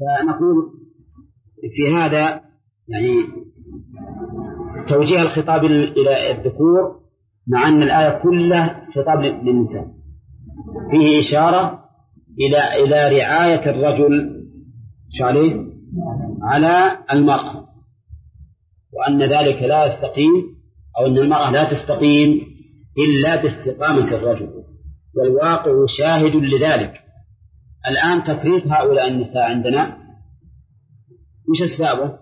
فنقول في هذا يعني توجيه الخطاب إلى الذكور، مع أن الآية كلها خطاب للنساء، فيه إشارة إلى رعاية الرجل على المرأة، وأن ذلك لا يستقيم، أو أن المرأة لا تستقيم إلا باستقامة الرجل، والواقع شاهد لذلك. الآن تفريط هؤلاء النساء عندنا مش أسبابه؟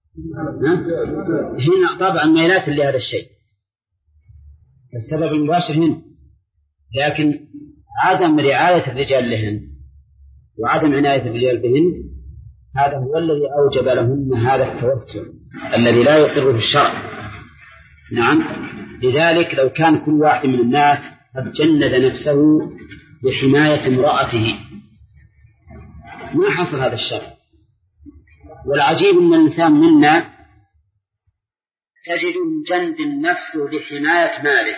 هنا طبعا ميلات لهذا الشيء، السبب المباشر هنا، لكن عدم رعاية الرجال لهن وعدم عناية الرجال بهن هذا هو الذي أوجب لهن هذا التوسع الذي لا يقر في الشرع. نعم، لذلك لو كان كل واحد من الناس قد جند نفسه بحماية امرأته ما حصل هذا الشر. والعجيب أن الإنسان منا تجد جند نفسه لحماية ماله،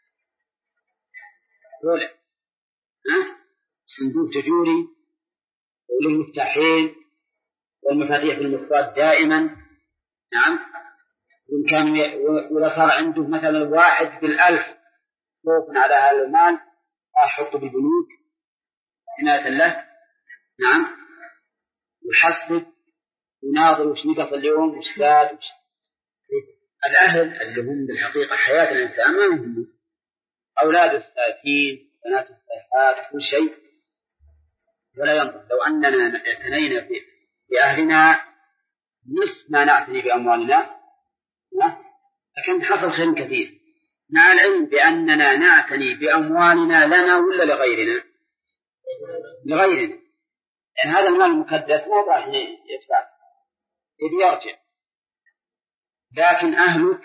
صندوق تجوري وله مفتاحين والمفاتيح بالمفرد دائما. نعم، وإن كان ولا صار عنده مثلا 1/1000 خوف على هذا المال أحطه بالبنوك حماية له. نعم، يحسب وناظر وش نقص اليوم وش زاد. الأهل اللي هم بالحقيقة حياة الإنسان ما هم أولاد الساكين بنات الساكات كل شيء ولا ينظر. لو أننا اعتنينا بأهلنا نصف ما نعتني بأموالنا لكن حصل خير كثير، مع العلم بأننا نعتني بأموالنا لنا ولا لغيرنا. لأن هذا المال المقدس ما راح يدفع يرجع. لكن أهلك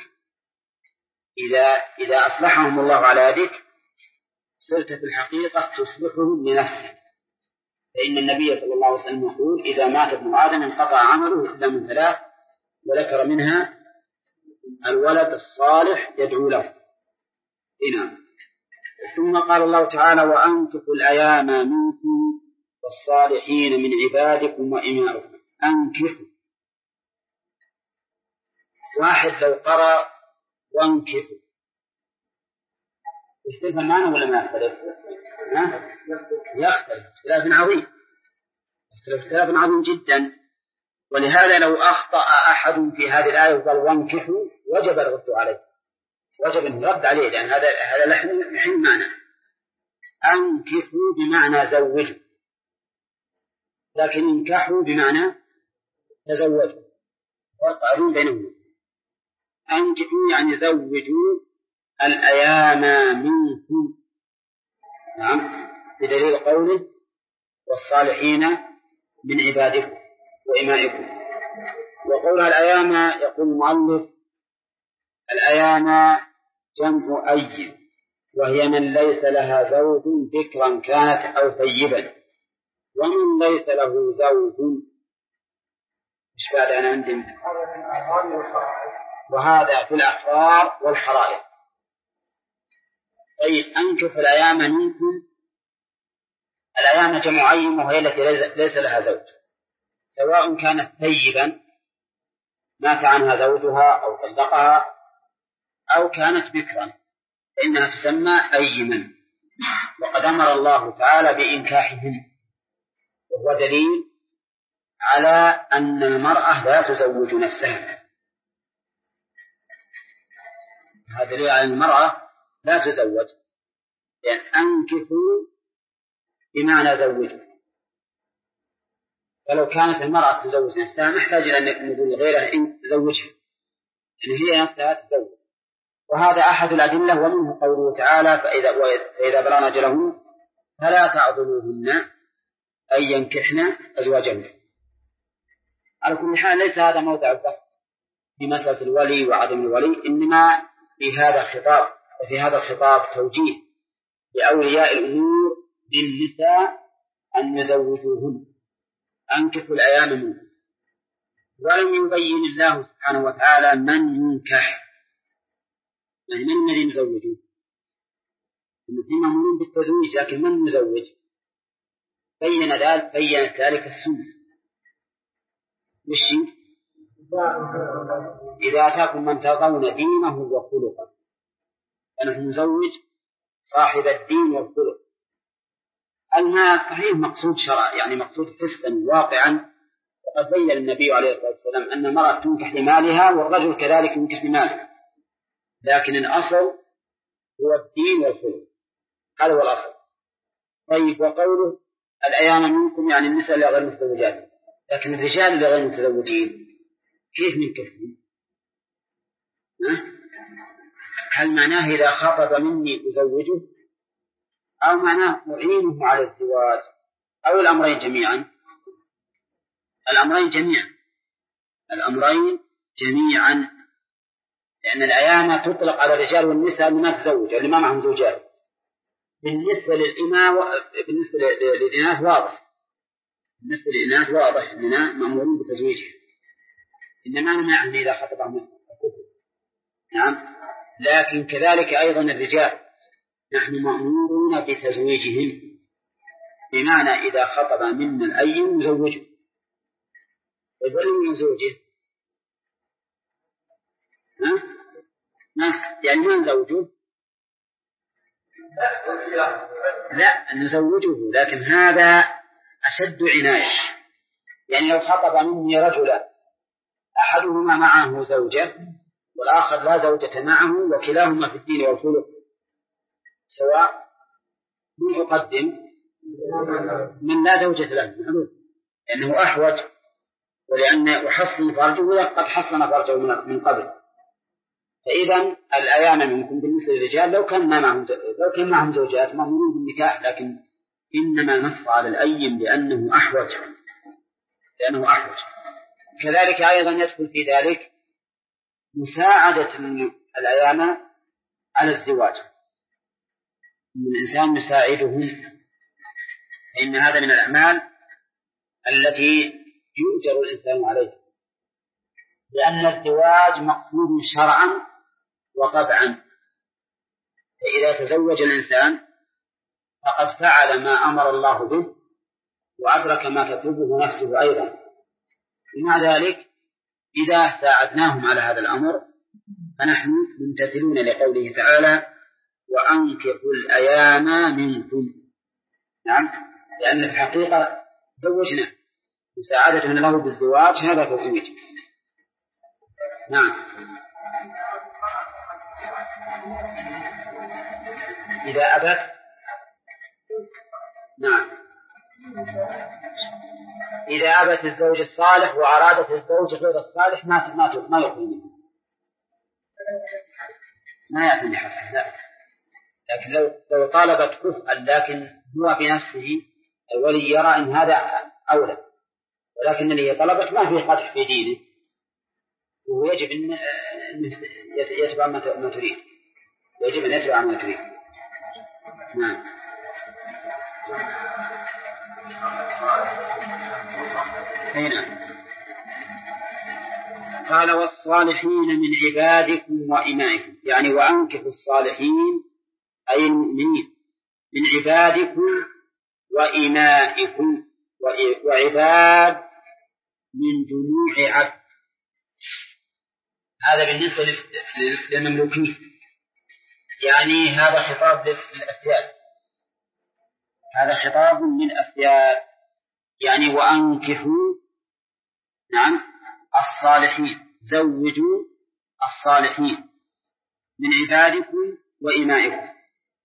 إذا أصلحهم الله على يدك صرت في الحقيقة تصلحهم لنفسك، فإن النبي صلى الله عليه وسلم يقول إذا مات ابن آدم انقطع عمله إلا من 3، وذكر منها الولد الصالح يدعو له. هنا ثم قال الله تعالى وأنكحوا الأيام منكم والصالحين من عبادكم وإمائكم. أنكحوا، واحد لو قرأ وانكحوا يختلف المعنى ولا ما يختلف؟ يختلف اختلاف عظيم جدا. ولهذا لو أخطأ أحد في هذه الآية وقال وانكحوا وجب الرد عليه، وجب الرد عليه، لأن هذا لحن معنى. أنكحوا بمعنى زوجوا، لكن انكحوا بمعنى تزوجوا، فرق عظيم بينهم. أنكحوا يعني زوجوا الأيام منكم. نعم، بدليل قوله والصالحين من عبادكم وإمائكم. وقولها الأيام يقول المؤلف الأيام جمع أيم، وهي من ليس لها زوج ذكرا كانت أو ثيبا، ومن ليس له زوج مش بعد أنا عندي، وهذا في الأحرار والحرائر. طيب أنكح الأيام منكم، الأيام جمع أيم وهي التي ليس لها زوج، سواء كانت ثيبا مات عنها زوجها أو طلقها، أو كانت بكرا فإنها تسمى أيما. وقد أمر الله تعالى بإنكاحهم، وهو دليل على أن المرأة لا تزوج نفسها. هذا دليل على أن المرأة لا تزوج، لأن أنكحوا بمعنى زوجوا. فلو كانت المرأة تزوج نفسها محتاج أن نقول غيرها إن تزوجها، يعني هي نفسها تزوج. وهذا أحد الأدلة، ومنه قوله تعالى فإذا بلغن أجلهن فلا تعضلوهن أن ينكحن أزواجهن. على كل حال ليس هذا موضع البحث في مسألة الولي وعدم الولي، إنما في هذا الخطاب توجيه لأولياء الأمور للنساء أن يزوجوهن. أنكحوا الأيام منكم. ولم يبين الله سبحانه وتعالى من ينكح، يعني من الذي يزوجه. الذين مأمورون بالتزويج، لكن من يزوج؟ بينت ذلك السنة، وش إذا أتاكم من ترضون دينه وخلقه، فنحن نزوج صاحب الدين والخلق. المال صحيح مقصود شرع، يعني مقصود حسا واقعا، وقد بين النبي عليه الصلاة والسلام أن المرأة تنكح لمالها والرجل كذلك ينكح لماله، لكن الأصل هو الدين والخلق، هذا هو الأصل. طيب، وقوله الأيام منكم يعني النساء اللي غير متزوجات، لكن الرجال اللي غير متزوجين كيف ننكحهم؟ هل معناه إذا خطب مني أزوجه، أو معناه أعينه على الزواج، أو الأمرين جميعا؟ الأمرين جميعا، لأن الأيام تطلق على الرجال والنساء اللي ما تزوج، اللي ما معهم زوجات. بالنسبة للإناث واضح أننا مأمورون بتزويجها، إنما نمنعهم إذا خطبهم الكفر. نعم، لكن كذلك أيضا الرجال نحن مأمورون بتزويجهم، بمعنى إذا خطب منا الأي نزوجه. وظل زوجه يعني ما نزوجه، لا نزوجه، لكن هذا أشد عناية. يعني لو خطب مني رجلا أحدهما معه زوجة والآخر لا زوجة معه وكلاهما في الدين والخلق سواء، من يقدم؟ من لا زوجة له، لأنه أحوج، ولأن يحصن فرجه قد حصن فرجه من قبل. فإذا الأيام منكم بالنسبة للرجال لو كان معهم زوجات مأمورون بالنكاح، لكن إنما نص على الأيم لأنه أحوج. كذلك أيضا يدخل في ذلك مساعدة الأيام على الزواج، من الإنسان يساعدهم، فإن هذا من الأعمال التي يؤجر الإنسان عليها، لأن الزواج مقصود شرعا وطبعا. فإذا تزوج الإنسان فقد فعل ما أمر الله به وأدرك ما تطلبه نفسه أيضا. ومع ذلك إذا ساعدناهم على هذا الأمر فنحن ممتثلون لقوله تعالى وأنكحوا الأيام منكم. نعم، لأن الحقيقة زوجنا، مساعدتنا له بالزواج هذا تزويج. نعم، إذا أبت، نعم، إذا أبت الزوج الصالح وأرادت الزوج غير الصالح ما يقبل منه، ما يأتي حسن، لا. لكن لو طالبت كفءا لكن هو بنفسه الولي يرى أن هذا أولى، ولكن اللي طلبت ما فيه قدح في دينه، ويجب أن يتبع ما تريد، يجب أن يتبع ما تريد. نعم. هنا قال والصالحين من عبادكم وإمائكم، يعني وأنكحوا الصالحين أي المؤمنين من عبادكم وإمائكم، وعباد من جموع عبد، هذا بالنسبة للمملوكين، يعني هذا خطاب للأسياد، هذا خطاب للأسياد، يعني وأنكحوا، نعم، الصالحين، زوجوا الصالحين من عبادكم وإمائكم.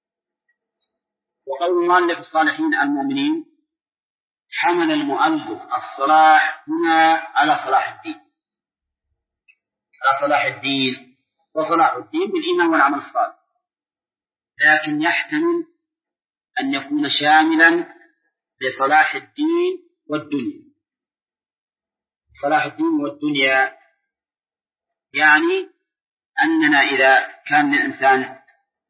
وقول المؤلف الصالحين المؤمنين حمل المؤلف الصلاح هنا على صلاح الدين، على صلاح الدين، وصلاح الدين بالإيمان والعمل الصالح، لكن يحتمل أن يكون شاملا لصلاح الدين والدنيا. صلاح الدين والدنيا يعني أننا إذا كان الإنسان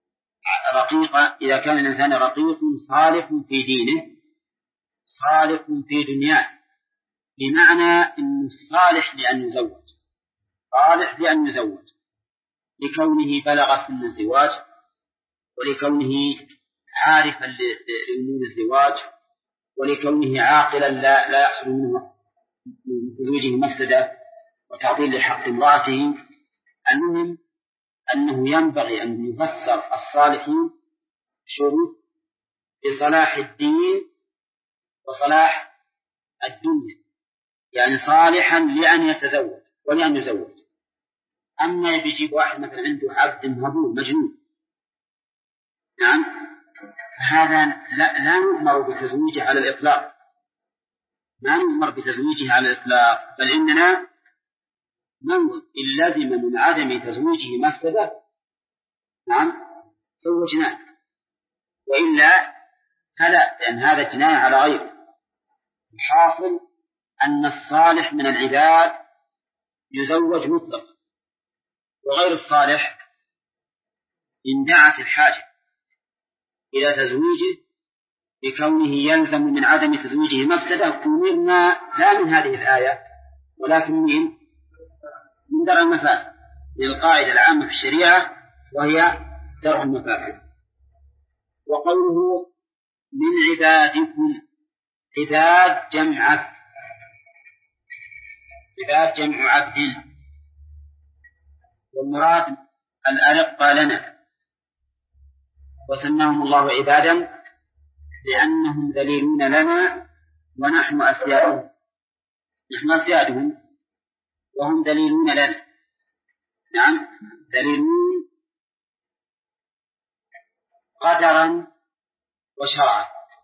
رقيق صالح في دينه صالح في دنياه، بمعنى أنه صالح لأن يزوج لكونه بلغ سن الزواج، ولكونه عارفا لأمور الزواج، ولكونه عاقلا لا يحصل منه من تزويجه مفسدة وتعطيل لحق امرأته. المهم أنه ينبغي أن يفسر الصالحين شروط بصلاح الدين وصلاح الدنيا، يعني صالحا لأن يتزوج ولأن يزوج. أما يجيب واحد مثلا عنده عبد مهبول مجنون، نعم، هذا لا نؤمر بتزويجه على الإطلاق، ما نؤمر بتزويجه على الإطلاق، بل إننا ننظر إن لزم من عدم تزويجه مفسدة، نعم، زوجناه، وإلا فلا، لأن هذا جناية على غيره. الحاصل أن الصالح من العباد يزوج مطلق، وغير الصالح إن دعت الحاجة إلى تزويجه بكونه يلزم من عدم تزويجه مفسدة، أمرنا لا من هذه الآية ولكن من درء المفاسد، من القاعدة العامة في الشريعة وهي درء المفاسد. وقوله من عبادكم، عباد جمع عبد، عباد جمع عبد، والمراد الأرقى لنا، وسماهم الله عبادا لأنهم ذليلون لنا ونحن أسيادهم، نحن أسيادهم وهم ذليلون لنا، نعم، ذليلون قدرا وشرعا.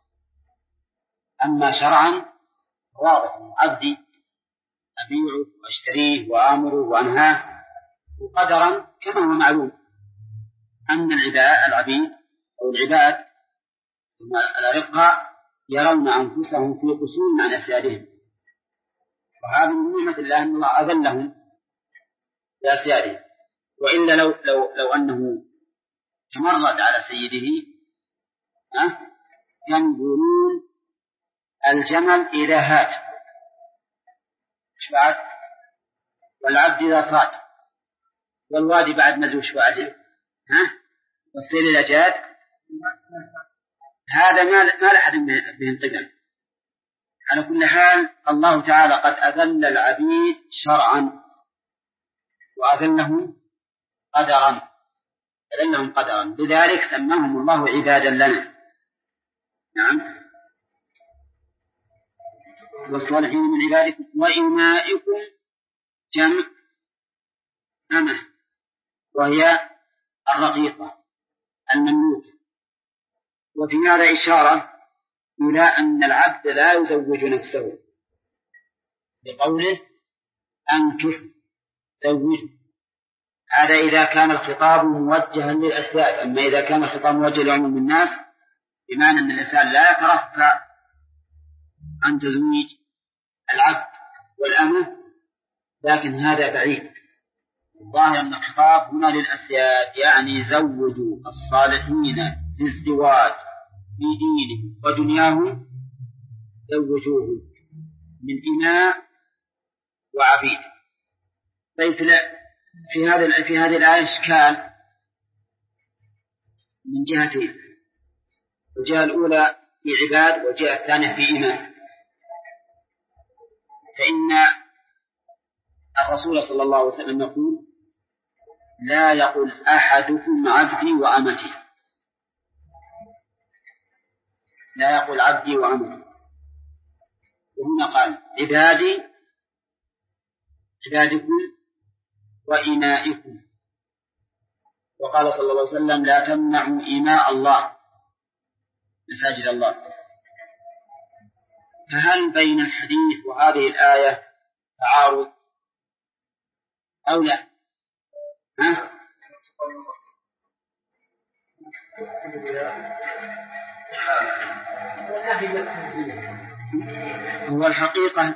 أما شرعا واضح، عبدي أبيعه وأشتريه وآمره وأنهاه، وقدرا كما هو معلوم أن العبيد أو العباد الأرقاء يرون أنفسهم في قصور عن أسيادهم، وهذا من نعمة الله أن الله أذلهم بأسيادهم، وإلا لو أنه تمرد على سيده كانوا يقولون الجمل إذا هات شبعت، والعبد إذا صاد، والوادي بعد مزوج وعدل، والسيل إذا جاد. هذا ما لأحد بهم قبل. على كل حال الله تعالى قد أذل العبيد شرعا وأذلهم قدرا، أذلهم قدرا، لذلك سماهم الله عبادا لنا، نعم. والصالحين من عبادكم وإمائكم جمع أمة، وهي الرقيقة المملوكة. وفي هذا إشارة إلى أن العبد لا يزوج نفسه، بقوله أنكح زوجه، هذا إذا كان الخطاب موجها للأسياد. أما إذا كان الخطاب موجه لعموم الناس، بمعنى أن الإنسان لا يترفع عن تزويج العبد والأمة، لكن هذا بعيد. الظاهر أن الخطاب هنا للأسياد، يعني زوجوا الصالحين للزواج في دينهم ودنياهم، زوجوهم من إماء وعبيد. طيب في هذه الآية إشكال من جهتين، الجهة الأولى في عباد والجهة الثانية في إماء. فإن الرسول صلى الله عليه وسلم يقول لا يقل أحدكم عبدي وأمتي، لا يقول عبدي وأمتي، وهنا قال عبادكم وإمائكم. وقال صلى الله عليه وسلم لا تمنعوا إماء الله مساجد الله. فهل بين الحديث وهذه الآية تعارض أو لا؟ هو الحقيقة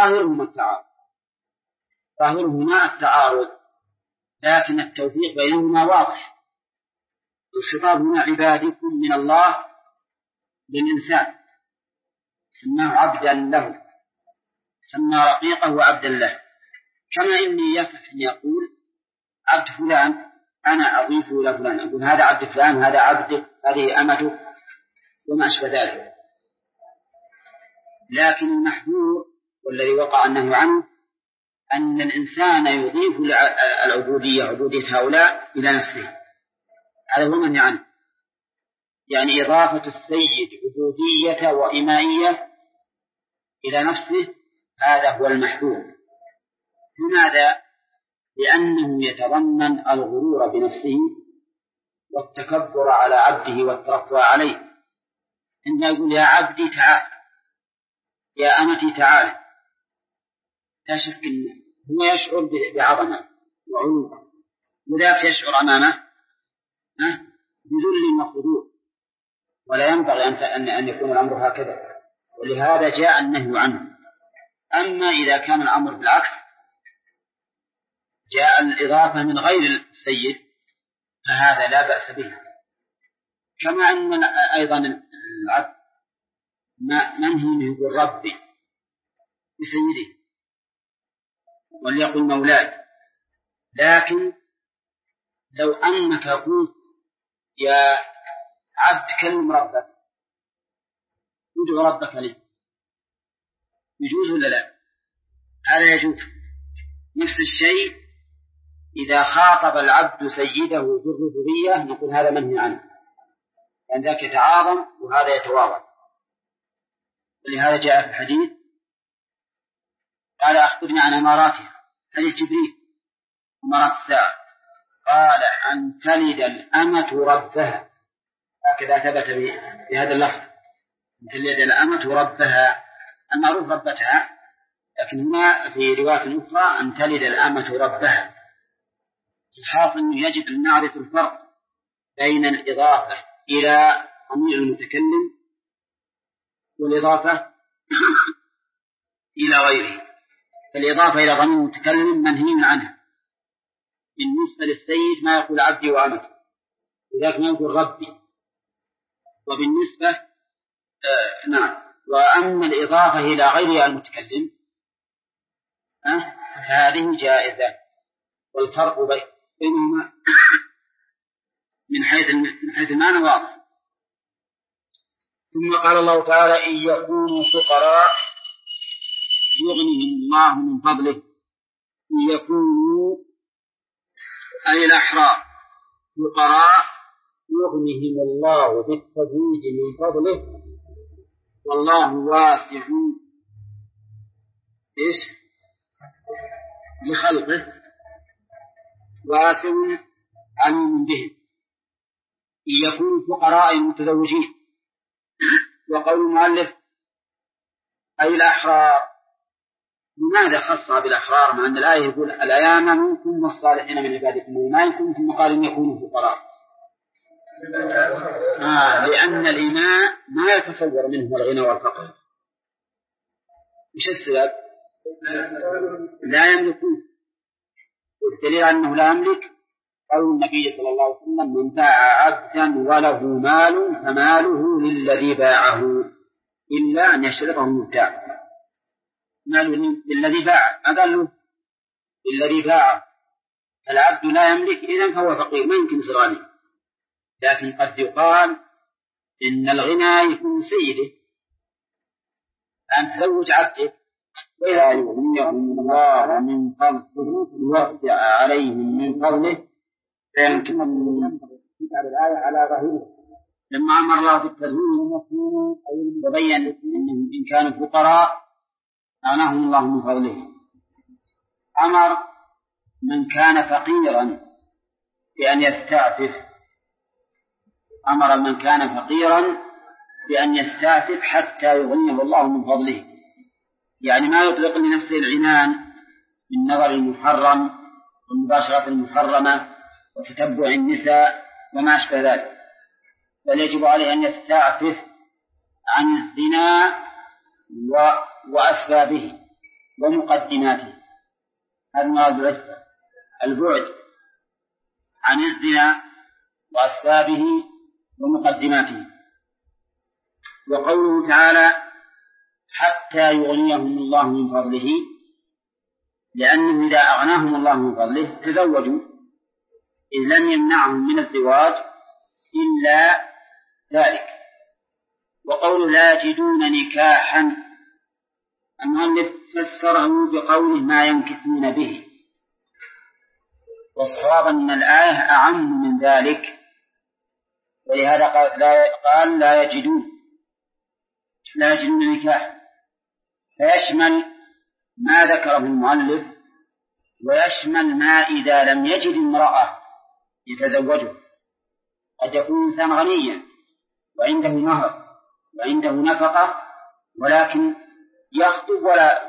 ظاهرهما التعارض، لكن التوفيق بينهما واضح. الخطاب هنا عبادكم من الله للإنسان، سماه عبدا له، سمى رقيقه وعبدا له، كما إني يصح أن يقول عبد فلان أنا أضيف إلى فلان، أقول هذا عبد فلان، هذا عبدك، هذه أمته، وما أشبه ذلك. لكن المحذور والذي وقع النهي عنه أن الإنسان يضيف العبودية عبودية هؤلاء إلى نفسه، هذا هو المنهي عنه، يعني إضافة السيد عبودية وإمائية إلى نفسه، هذا هو المحذور. لماذا؟ لأنه يتضمن الغرور بنفسه والتكبر على عبده والترفع عليه، إنه يقول يا عبدي تعال، يا أمتي تعال، لا شك هو يشعر بعظمة وعلو، وذاك يشعر أمامه بذل وخضوع، ولا ينبغي أن يكون الأمر هكذا، ولهذا جاء النهي عنه. أما إذا كان الأمر بالعكس، جاء الإضافة من غير السيد، فهذا لا بأس به. كما أن أيضا العبد منهي منه يقول ربي بسيده وليقل مولاي، لكن لو أنك قلت يا عبد كلم ربك، ادعو ربك لي، يجوز ولا لا؟ هذا يجوز. نفس الشيء إذا خاطب العبد سيده في الربوبية نقول هذا منهي عنه، لأن ذاك يتعاظم وهذا يتواضع. ولهذا جاء في الحديث قال أخبرني عن أماراتها، حديث جبريل أمارات الساعة، قال أن تلد الأمة ربها، هكذا ثبت بهذا اللفظ، أن تلد الأمة ربها، المعروف ربتها، لكن هنا في رواية أخرى أن تلد الأمة ربها. الحاصل أنه يجب أن نعرف الفرق بين الإضافة إلى ضمير المتكلم والإضافة إلى غيره. فالإضافة إلى ضمير المتكلم منهي عنها، بالنسبة للسيد ما يقول عبدي وأمتي، وذاك ما يقول ربي. وبالنسبة وأما الإضافة إلى غير المتكلم هذه جائزة، والفرق بينهما من حيث المعنى واضح. ثم قال الله تعالى إن يكونوا فقراء يغنيهم الله من فضله، إن يكونوا أي الأحرار فقراء يغنيهم الله بالتزويد من فضله، والله واسع لخلقه واسع عليم بهم. إن يكونوا فقراء متزوجين، وقول المؤلف أي الأحرار، لماذا خصها بالأحرار مع أن الآية يقول الأيام منكم والصالحين من عبادكم وإمائكم، ثم قال إن يكونوا فقراء؟ لأن الإماء ما يتصور منه الغنى والفقر. مش السبب؟ لا يملكون، والدليل أنه لا يملك قول النبي صلى الله عليه وسلم من باع عبدا وله مال فماله للذي باعه إلا أن يشرطه المبتاع. ماله للذي باع، ما قال له للذي باعه. العبد لا يملك إذن فهو فقير، ما يمكن صغاني. لكن قد يقال إن الغنى يكون سيده، أن تزوج عبدك وإذا يغنيهم الله من فضله يوسع عليهم من فضله فيمكن أن يتعب الآية على ظاهره. لما أمر الله بالتزويج وبين أنهم إن كانوا فقراء أغناهم الله من فضله، أمر من كان فقيرا بأن يستعفف، أمر من كان فقيرا بأن يستعفف حتى يغنيه الله من فضله، يعني ما يطلق لنفسه العنان من نظر المحرم ومباشرة المحرمة وتتبع النساء وما أشبه ذلك، بل يجب عليه أن يستعفف عن الزنا وأسبابه ومقدماته. هذا مراد البعد عن الزنا وأسبابه ومقدماته. وقوله تعالى حتى يغنيهم الله من فضله، لأنه إذا أغناهم الله من فضله تزوجوا، إذ لم يمنعهم من الزواج إلا ذلك. وقوله لا يجدون نكاحا، المؤلف فسره بقوله ما ينكثون به، والصواب أن الآية أعم من ذلك، ولهذا قال لا يجدون نكاح، فيشمل ما ذكره المؤلف ويشمل ما إذا لم يجد امرأة يتزوجه. قد يكون إنسان غنيا وعنده مهر وعنده نفقة ولكن يخطب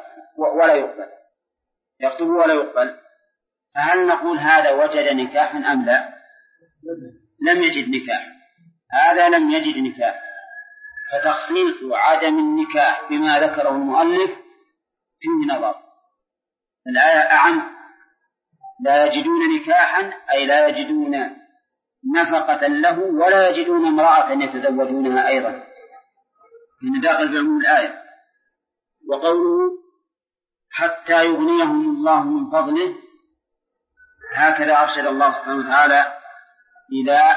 ولا يقبل، فهل نقول هذا وجد نكاحا أم لا؟ لم يجد نكاح، هذا لم يجد نكاح. فتخصيص عدم النكاح بما ذكره المؤلف فيه نظر. الآية أعم، لا يجدون نكاحا أي لا يجدون نفقة له ولا يجدون امرأة يتزوجونها أيضا، من داخل بعموم الآية. وقوله حتى يغنيهم الله من فضله، هكذا أرشد الله سبحانه وتعالى إلى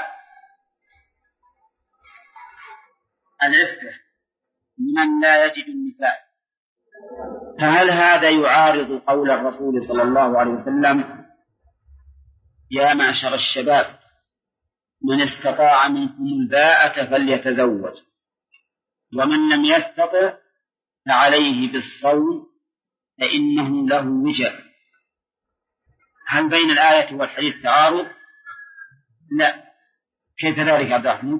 العفة من لا يجد النكاح. فهل هذا يعارض قول الرسول صلى الله عليه وسلم يا معشر الشباب من استطاع منكم الباءة فليتزوج ومن لم يستطع فعليه بالصوم فإنه له وجر؟ هل بين الآية والحديث تعارض؟ لا. كيف ذلك عبد الرحمن؟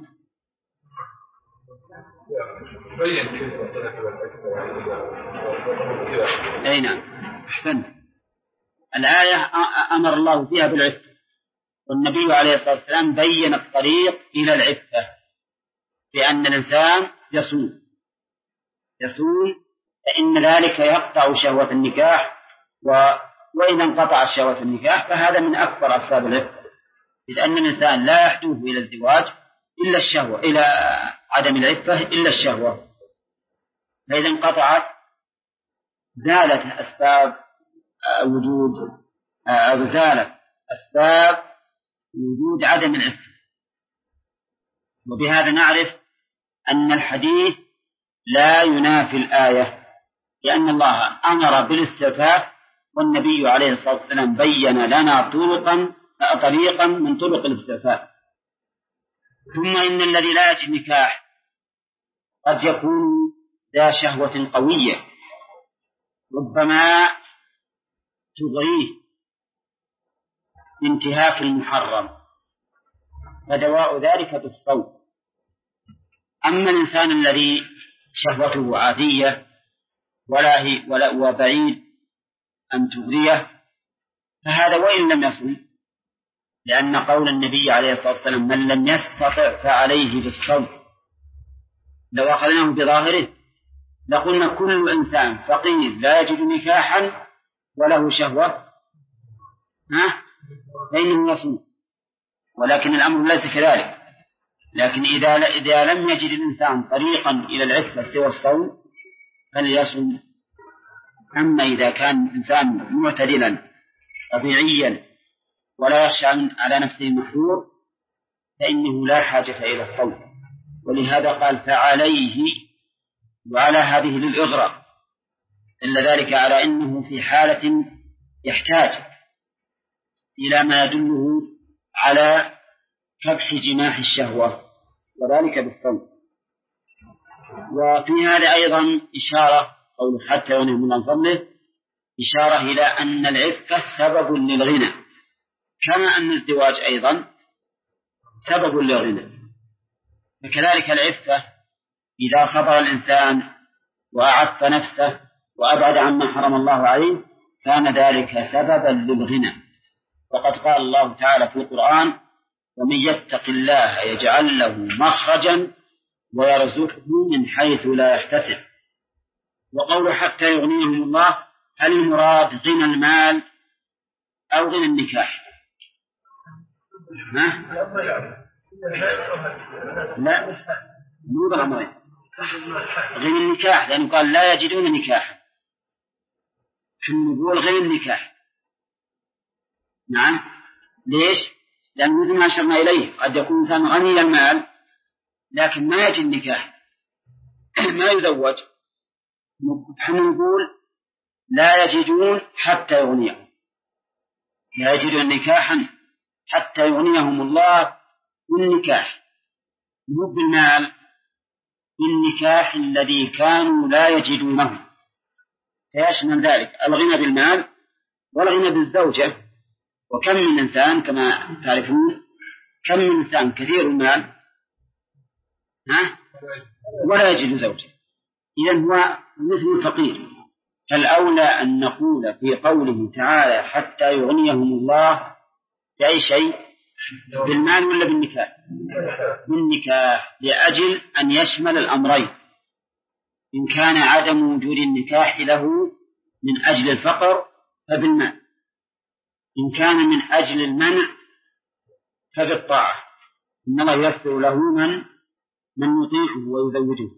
أي نعم، أحسنت. الآية أمر الله فيها بالعفة، والنبي عليه الصلاة والسلام بين الطريق إلى العفة بأن الإنسان يصوم فإن ذلك يقطع شهوة النكاح، وإذا انقطع شهوة النكاح فهذا من أكبر أسباب العفة، إذ أن الإنسان لا يحدث إلى الزواج إلا الشهوة، إلى عدم العفة إلا الشهوة. فإذا انقطعت زالت أسباب وجود عدم العفة. وبهذا نعرف أن الحديث لا ينافي الآية، لأن الله أمر بالاستعفاف، والنبي عليه الصلاة والسلام بين لنا طريقا من طرق الاستعفاف. ثم إن الذي لا يجد نكاح قد يكون ذا شهوة قوية ربما تغريه بانتهاك المحرم، فدواء ذلك بالصوم. أما الإنسان الذي شهوته عادية ولا وبعيد أن تغريه فهذا وإن لم يصم، لأن قول النبي عليه الصلاة والسلام من لم يستطع فعليه بالصوم لو أخذناه بظاهره لقلنا كل إنسان فقير لا يجد نكاحا وله شهوة فإنه يصوم، ولكن الأمر ليس كذلك. لكن إذا لم يجد الإنسان طريقا إلى العفة سوى الصوم فليصوم. أما إذا كان الإنسان معتدلا طبيعيا ولا يخشى على نفسه محذور فإنه لا حاجة إلى الصوم، ولهذا قال فعليه، وعلى هذه للإغراء، إلا ذلك على أنه في حالة يحتاج إلى ما يدله على كبح جماح الشهوة، وذلك بالصوم. وفي هذا أيضا إشارة قول حتى يغنيهم الله من فضله، إشارة إلى أن العفة سبب للغنى، كما أن الزواج أيضا سبب للغنى. فكذلك العفة إذا صبر الإنسان وأعف نفسه وأبعد عما حرم الله عليه كان ذلك سببا للغنى. وقد قال الله تعالى في القرآن ومن يتق الله يجعل له مخرجا ويرزقه من حيث لا يحتسب. وقول حتى يغنيهم الله هل المراد غنى المال أو غنى النكاح؟ لا، مو بالأمرين، غنى النكاح، لأنه قال لا يجدون نكاح، نقول غنى النكاح. نعم، ليش؟ لأن مثل ما أشرنا إليه قد يكون إنسان غني المال لكن ما يجد نكاح ما يزوج، نحن نقول لا يجدون حتى يغنيهم، لا يجدون نكاحا حتى يغنيهم الله بالنكاح، مو بالمال، بالنكاح الذي كانوا لا يجدونه، فيشمل ذلك الغنى بالمال والغنى بالزوجة. وكم من إنسان كما تعرفون، كم من إنسان كثير المال ولا يجد زوجة، إذن هو مثل الفقير. فالأولى أن نقول في قوله تعالى حتى يغنيهم الله بأي شيء، بالمال ولا بالنكاح؟ بالنكاح، لأجل أن يشمل الأمرين، إن كان عدم وجود النكاح له من أجل الفقر فبالمال، إن كان من أجل المنع فبالطاعة، إن الله ييسر له من يطيعه ويزوجه.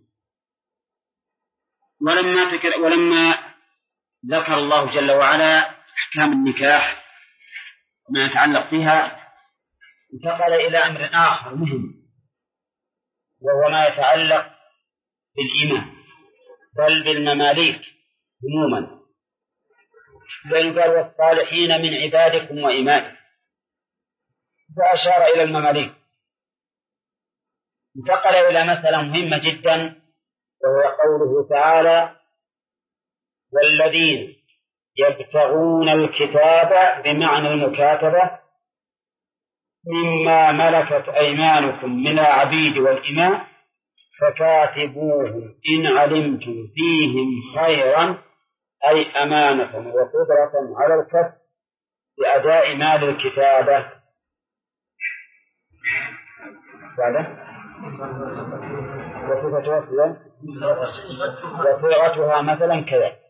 ولما ذكر الله جل وعلا أحكام النكاح وما يتعلق بها، انتقل إلى أمر آخر مهم، وهو ما يتعلق بالإمام بل بالمماليك عموما، بل قال والصالحين من عبادكم وإمائكم، فأشار إلى المماليك. انتقل إلى مسألة مهمة جدا، وهو قوله تعالى والذين يبتغون الكتاب بمعنى المكاتبة مما ملكت أيمانكم من العبيد والإماء فكاتبوهم إن علمتم فيهم خيرا، أي أمانة وقدرة على الكسب بأداء مال الكتابة. وصيغتها مثلا كذا: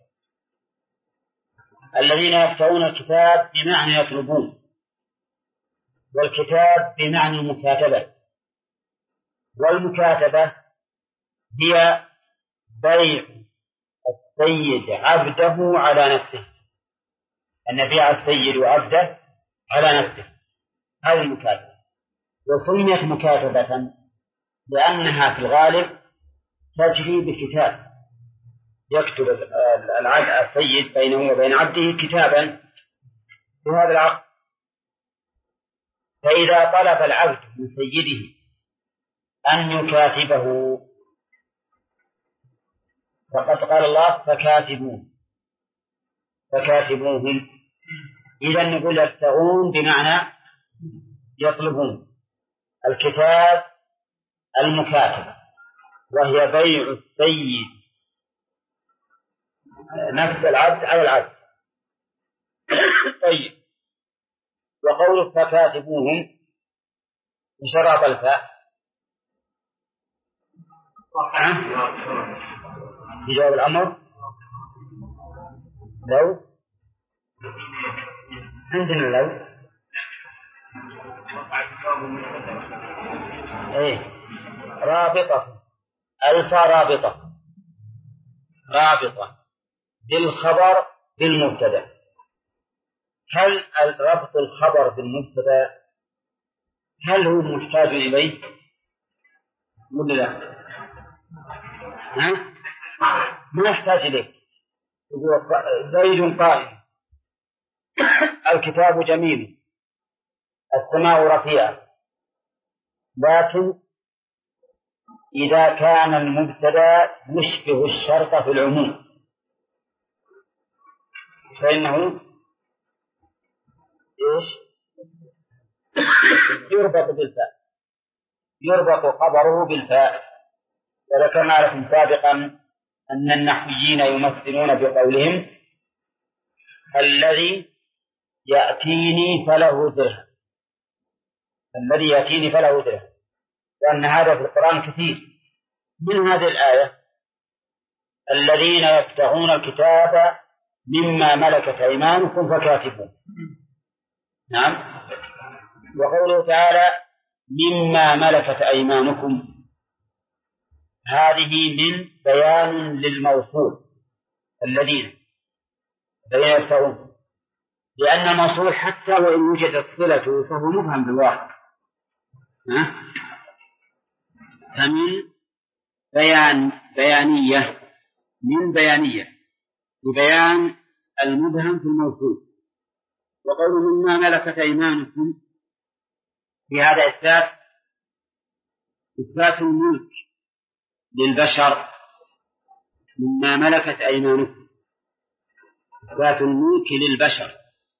الذين يبتغون الكتاب بمعنى يطلبون، والكتاب بمعنى المكاتبة، والمكاتبة هي بيع السيد عبده على نفسه، أن يبيع السيد عبده على نفسه، هذه المكاتبة. وسميت مكاتبة لأنها في الغالب تجري بكتاب، يكتب السيد بينه وبين عبده كتابا بهذا العقد. فإذا طلب العبد من سيده أن يكاتبه فقد قال الله فكاتبوهم. إذا نقول يبتغون بمعنى يطلبون، الكتاب المكاتبة، وهي بيع السيد نفس العبد على العبد. طيب، وقول فكاتبوهم بشرط الفاء بجواب الأمر، لو عندنا لو رابطة، الفاء رابطة بالخبر بالمبتدأ. هل ربط الخبر بالمبتدأ هل هو محتاج إليه ولا لا؟ ما يحتاج إليه. زيد قائم، الكتاب جميل، السماء رفيعة. لكن إذا كان المبتدأ يشبه الشرط في العموم فإنه يربط بالفاء، يربط خبره بالفاء. وذكرنا لكم سابقا أن النحويين يمثلون بقولهم الذي يأتيني فله درهم، الذي يأتيني فله درهم، وأن هذا في القرآن كثير. من هذه الآية الذين يبتغون الكتاب مما ملكت أيمانكم فكاتبون. نعم. وقوله تعالى مما ملكت أيمانكم، هذه من بيان للموصول الذين يبتغون، لأن الموصول حتى وإن وجدت صلته فهو مبهم بالواقع، فمن بيانية، من بيانية لبيان المبهم في الموصول. وقول مما ملكت أيمانكم في هذا إثبات الملك للبشر. مما ملكت أيمانكم إثبات الملك للبشر.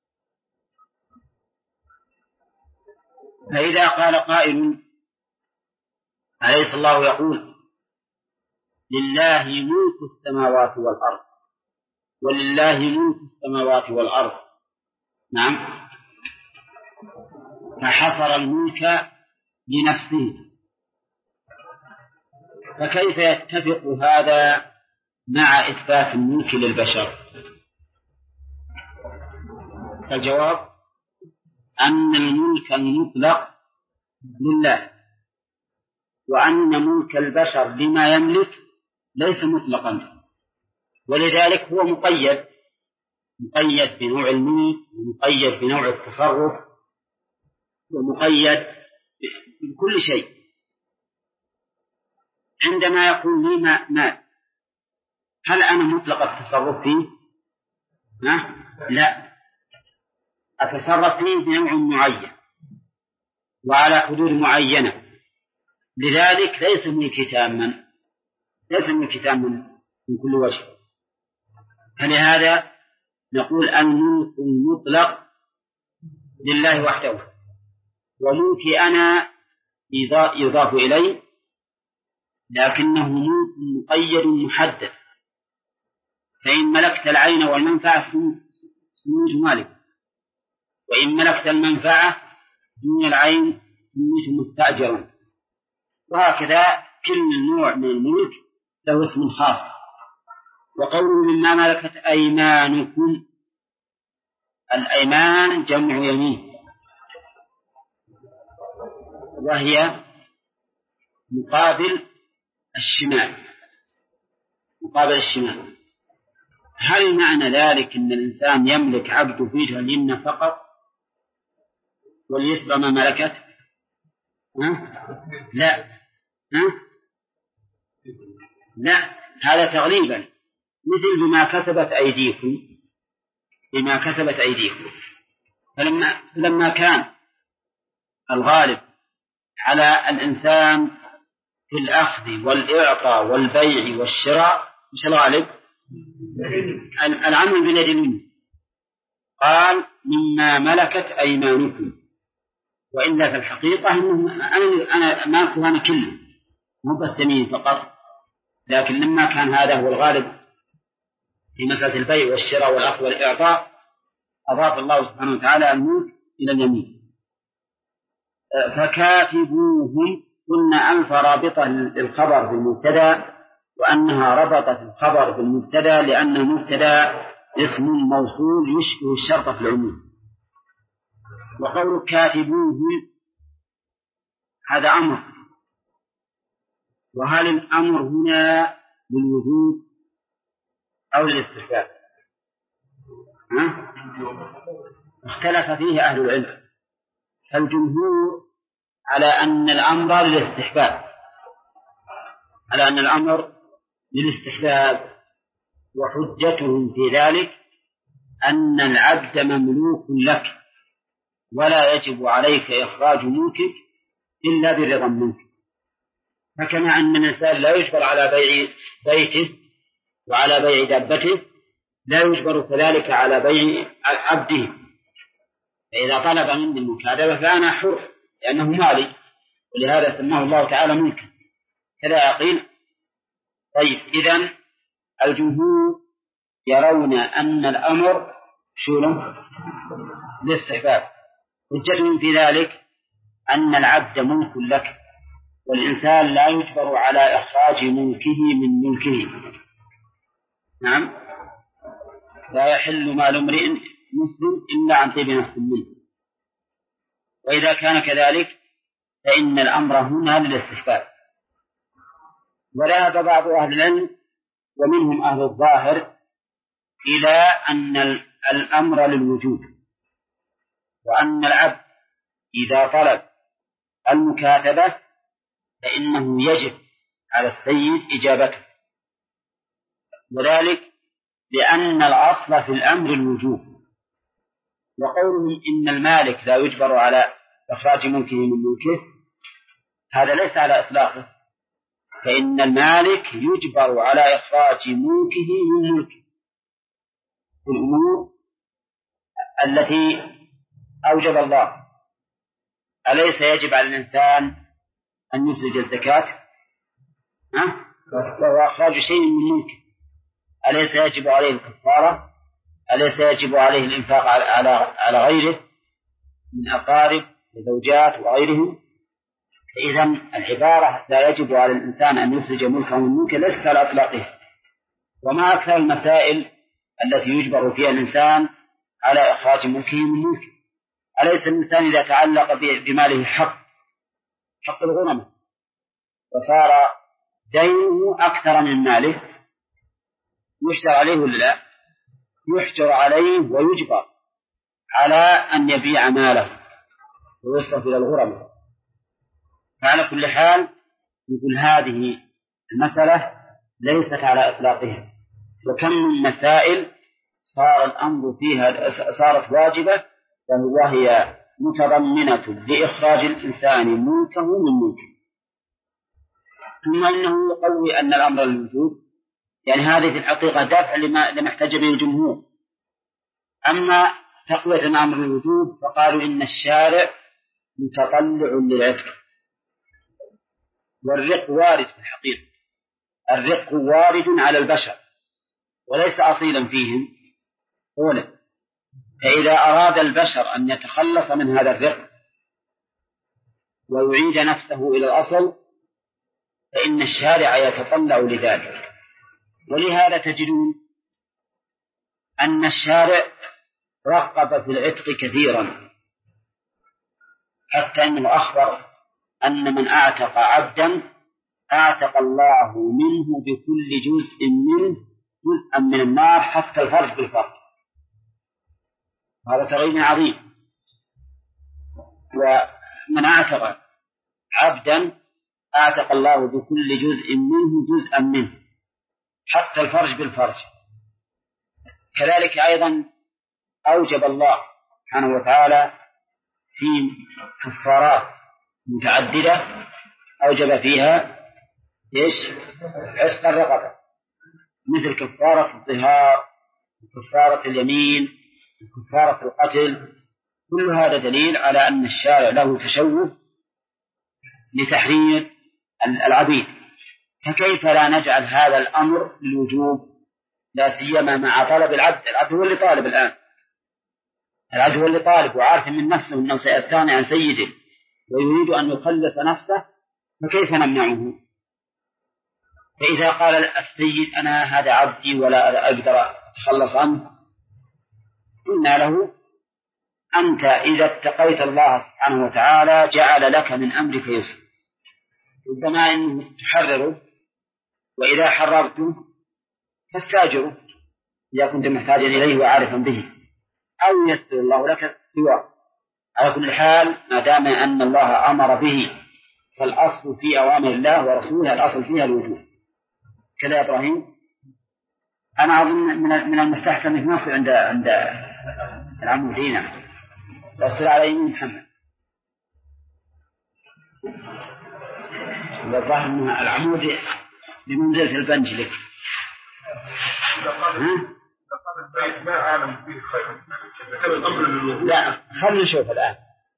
فإذا قال قائل أليس الله يقول لله ملك السماوات والأرض ولله ملك السماوات والأرض؟ نعم، فحصر الملك لنفسه، فكيف يتفق هذا مع إثبات الملك للبشر؟ الجواب أن الملك المطلق لله، وأن ملك البشر لما يملك ليس مطلقا، ولذلك هو مقيد بنوع الملك، ومقيد بنوع التصرف، ومقيد بكل شيء. عندما يقول لي ما هل أنا مطلق التصرف فيه؟ لا، أتصرف فيه بنوع معين وعلى حدود معينة، لذلك ليس ملك تاما من كل وجه. فلهذا نقول الملك المطلق لله وحده، وملكي أنا يضاف إليه، لكنه ملك مقيد محدد. فإن ملكت العين والمنفعة سميت مالك، وإن ملكت المنفعة دون العين سميت مستأجرا، وهكذا كل نوع من الملك له اسم خاص. وقوله مما ملكت أيمانكم، الأيمان جمع يمين، وهي مقابل الشمال. هل معنى ذلك أن الإنسان يملك عبده في يده اليمنى فقط واليسرى ما ملكت؟ لا، هذا تغليبا، مثل بما كسبت أيديكم. فلما كان الغالب على الإنسان في الأخذ والإعطاء والبيع والشراء مش الغالب؟ العمل باليد اليمنى. قال مما ملكت أيمانكم، وإلا في الحقيقة أنا مالكه أنا كله، مو بس يمين فقط، لكن لما كان هذا هو الغالب في مسألة البيع والشراء والأخذ والإعطاء أضاف الله سبحانه وتعالى الملك إلى اليمين. فكاتبوهم، قلنا ألف رابطة للخبر بالمبتدأ، وأنها ربطت الخبر بالمبتدأ لأن المبتدأ اسم موصول يشبه الشرط في العموم. وقول كاتبوهم هذا أمر، وهل الأمر هنا للوجوب أو للاستحباب؟ اختلف فيه أهل العلم، فالجمهور على أن الأمر للاستحباب، وحجتهم في ذلك أن العبد مملوك لك، ولا يجب عليك إخراج ملكك إلا برضا منك. فكما أن الإنسان لا يجبر على بيع بيته وعلى بيع دابته، لا يجبر كذلك على بيع عبده. فإذا طلب مني المكاتبة فأنا حر لأنه مالي، ولهذا سماه الله تعالى ملكا، كذا يقول. طيب، إذن الجمهور يرون أن الأمر للاستحباب، حجتهم في ذلك أن العبد ملك لك، والإنسان لا يجبر على إخراج ملكه من ملكه. نعم، لا يحل مال امرئ مسلم إلا عن طيب نفس منه. وإذا كان كذلك فإن الأمر هنا للاستحباب. وذهب بعض أهل العلم ومنهم أهل الظاهر إلى أن الأمر للوجوب، وأن العبد إذا طلب المكاتبة فإنه يجب على السيد إجابته، وذلك لأن الأصل في الأمر الوجوب، وقولهم إن المالك لا يجبر على إخراج ملكه من ملكه هذا ليس على إطلاقه، فإن المالك يجبر على إخراج ملكه من ملكه في الأمور التي أوجب الله. أليس يجب على الإنسان أن يخرج الزكاة وهو إخراج شيء من ملكه؟ أليس يجب عليه الكفارة؟ أليس يجب عليه الإنفاق على غيره من أقارب وزوجات وغيرهم؟ إذا العبارة لا يجب على الإنسان أن يخرج ملكه من ملكه ليست على إطلاقه. وما أكثر المسائل التي يجبر فيها الإنسان على إخراج ملكه من ملكه. أليس الإنسان إذا تعلق بماله حق الغرمة وصار دينه أكثر من ماله يحجر عليه ولا لا؟ يحجر عليه ويجبر على أن يبيع ماله ويصرف إلى الغرمة. فعلى كل حال يقول هذه المسألة ليست على إطلاقها، وكم من مسائل صار الأمر فيها صارت واجبة وهي متضمنة لإخراج الإنسان ملكه من ملكه. ثم إنه يقوي أن الأمر للوجوب، يعني هذه في الحقيقة دافع لما احتج به الجمهور. أما تقوية الأمر للوجوب فقالوا إن الشارع متطلع للعتق، والرق وارد في الحقيقة، الرق وارد على البشر وليس أصيلا فيهم أولا. فإذا أراد البشر أن يتخلص من هذا الرق ويعيد نفسه إلى الأصل فإن الشارع يتطلع لذلك. ولهذا تجدون أن الشارع رغب في العتق كثيرا، حتى أنه أخبر أن من أعتق عبدا أعتق الله منه بكل جزء منه جزءا من النار حتى الفرج بالفرج. هذا تغيير عظيم. ومن أعتق عبدا أعتق الله بكل جزء منه جزءا منه حتى الفرج بالفرج. كذلك أيضا أوجب الله سبحانه وتعالى في كفارات متعددة أوجب فيها عتق الرقبة، مثل كفارة الظهار وكفارة اليمين وكفارة القتل. كل هذا دليل على أن الشارع له تشوف لتحرير العبيد. فكيف لا نجعل هذا الأمر للوجوب، لا سيما مع طلب العبد هو اللي طالب الآن، العبد هو اللي طالب وعارف من نفسه أنه سيستغني عن سيده ويريد أن يخلص نفسه، فكيف نمنعه؟ فإذا قال السيد أنا هذا عبدي ولا أقدر أتخلص عنه، قلنا له أنت إذا اتقيت الله سبحانه وتعالى جعل لك من أمرك يسر، ربما أنه تحرره، وإذا حررته فاستاجره إذا كنت محتاجا إليه وعارفا به، أو يسر الله لك سواه. على كل حال ما دام أن الله أمر به فالأصل في أوامر الله ورسوله الأصل فيها الوجوب. كذا يا إبراهيم؟ أنا أظن من المستحسن في مصر عند العمودين وصل على يمين محمد. الظاهر أن العمود بمنزلة البنج لك. ما أعلم فيه خير كان الأمر للوجوب. لا خلنا نشوف الآن.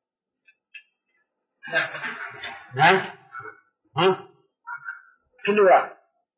ها كل واحد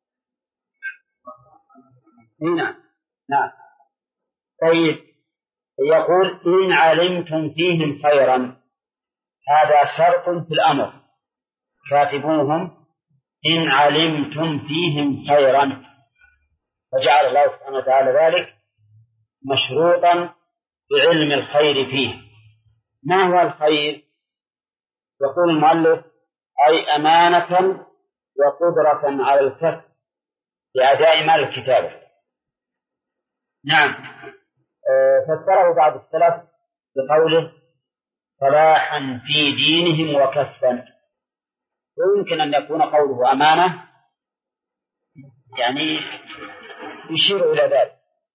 هنا. نعم. طيب يقول إن علمتم فيهم خيرا، هذا شرط في الأمر، كاتبوهم إن علمتم فيهم خيرا، فجعل الله سبحانه وتعالى ذلك مشروطا بعلم الخير فيه. ما هو الخير؟ يقول المؤلف أي أمانة وقدرة على الكسب لأداء مال الكتابة. نعم. فسره بعض السلف بقوله صلاحا في دينهم وكسبا، ويمكن أن يكون قوله أمانة يعني يشير إلى ذلك،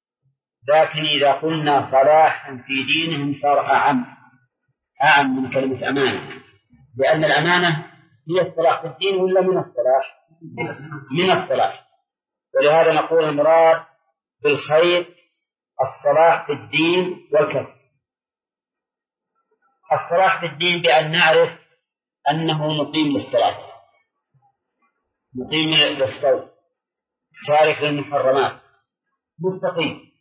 لكن إذا قلنا صلاحا في دينهم صار أعم من كلمة أمانة، لأن الأمانة هي الصلاح في الدين ولا من الصلاح؟ من الصلاح. ولهذا نقول المراد بالخير الصلاح في الدين والكسب. الصلاح في الدين بأن نعرف أنه مقيم للصلاة، مقيم للصوم، تارك للمحرمات، مستقيم.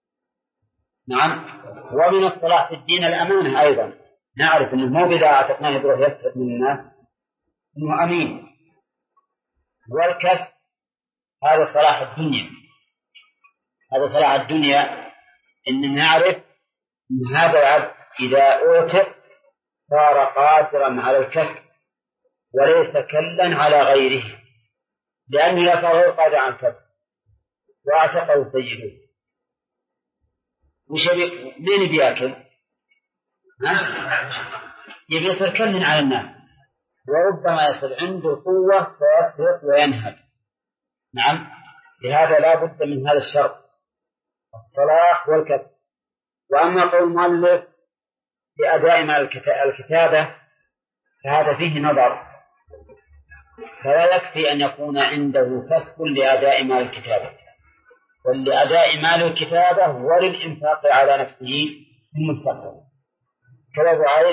نعم. ومن الصلاح في الدين الأمانة أيضا، نعرف أنه مو بذا اعتقناه يروح يسرق من الناس، أنه أمين. والكسب هذا صلاح الدنيا، هذا صلاح الدنيا، إن نعرف أن هذا العبد إذا أوتر صار قادرا على الكسب وليس كلا على غيره، لأنه لا صار غير قادر على الكسب وأعتقه سيده. مين بياكل؟ يبي يصير كلا على الناس، وربما يصير عنده قوة فيسرق وينهب. نعم. لهذا لا بد من هذا الشرط، الصلاح والكسب. وأما قول المؤلف لأداء مع الكتابة فهذا فيه نظر، فلا يكفي أن يكون عنده كسب لأداء مال الكتابة، ولأداء مال الكتابة وللإنفاق على نفسه في المستقبل كذا بعيد.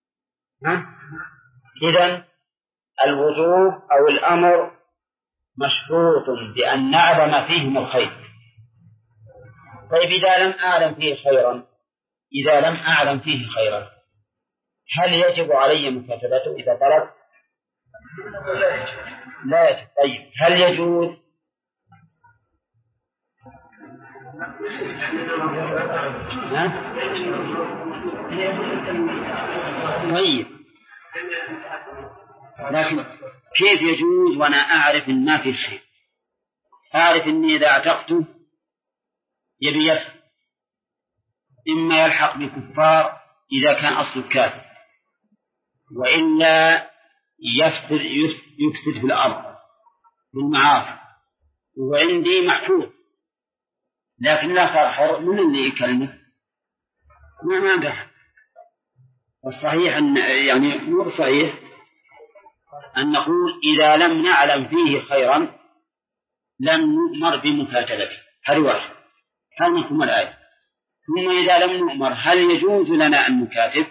إذن الوجوب أو الأمر مشروط بأن نعلم فيهم الخير. طيب إذا لم أعلم فيه خيرا، إذا لم أعلم فيه خيرا هل يجب علي مكاتبته إذا طلب؟ لا يجب. طيب هل يجوز؟ طيب لكن كيف يجوز وأنا أعرف إن ما في خير؟ أعرف إني إذا اعتقته يبي يفسد، إما يلحق بكفار إذا كان أصل كافر، وإلا يفسد في الأرض بالمعاصي، وعندي محفوظ لكن لا صار حر. من اللي يكلمه؟ ما بحث. والصحيح أن يعني مو صحيح أن نقول إذا لم نعلم فيه خيرا لم نؤمر بمكاتبته. هل واحد، هل نفهم الآية؟ ثم إذا لم نؤمر هل يجوز لنا أن نكاتب؟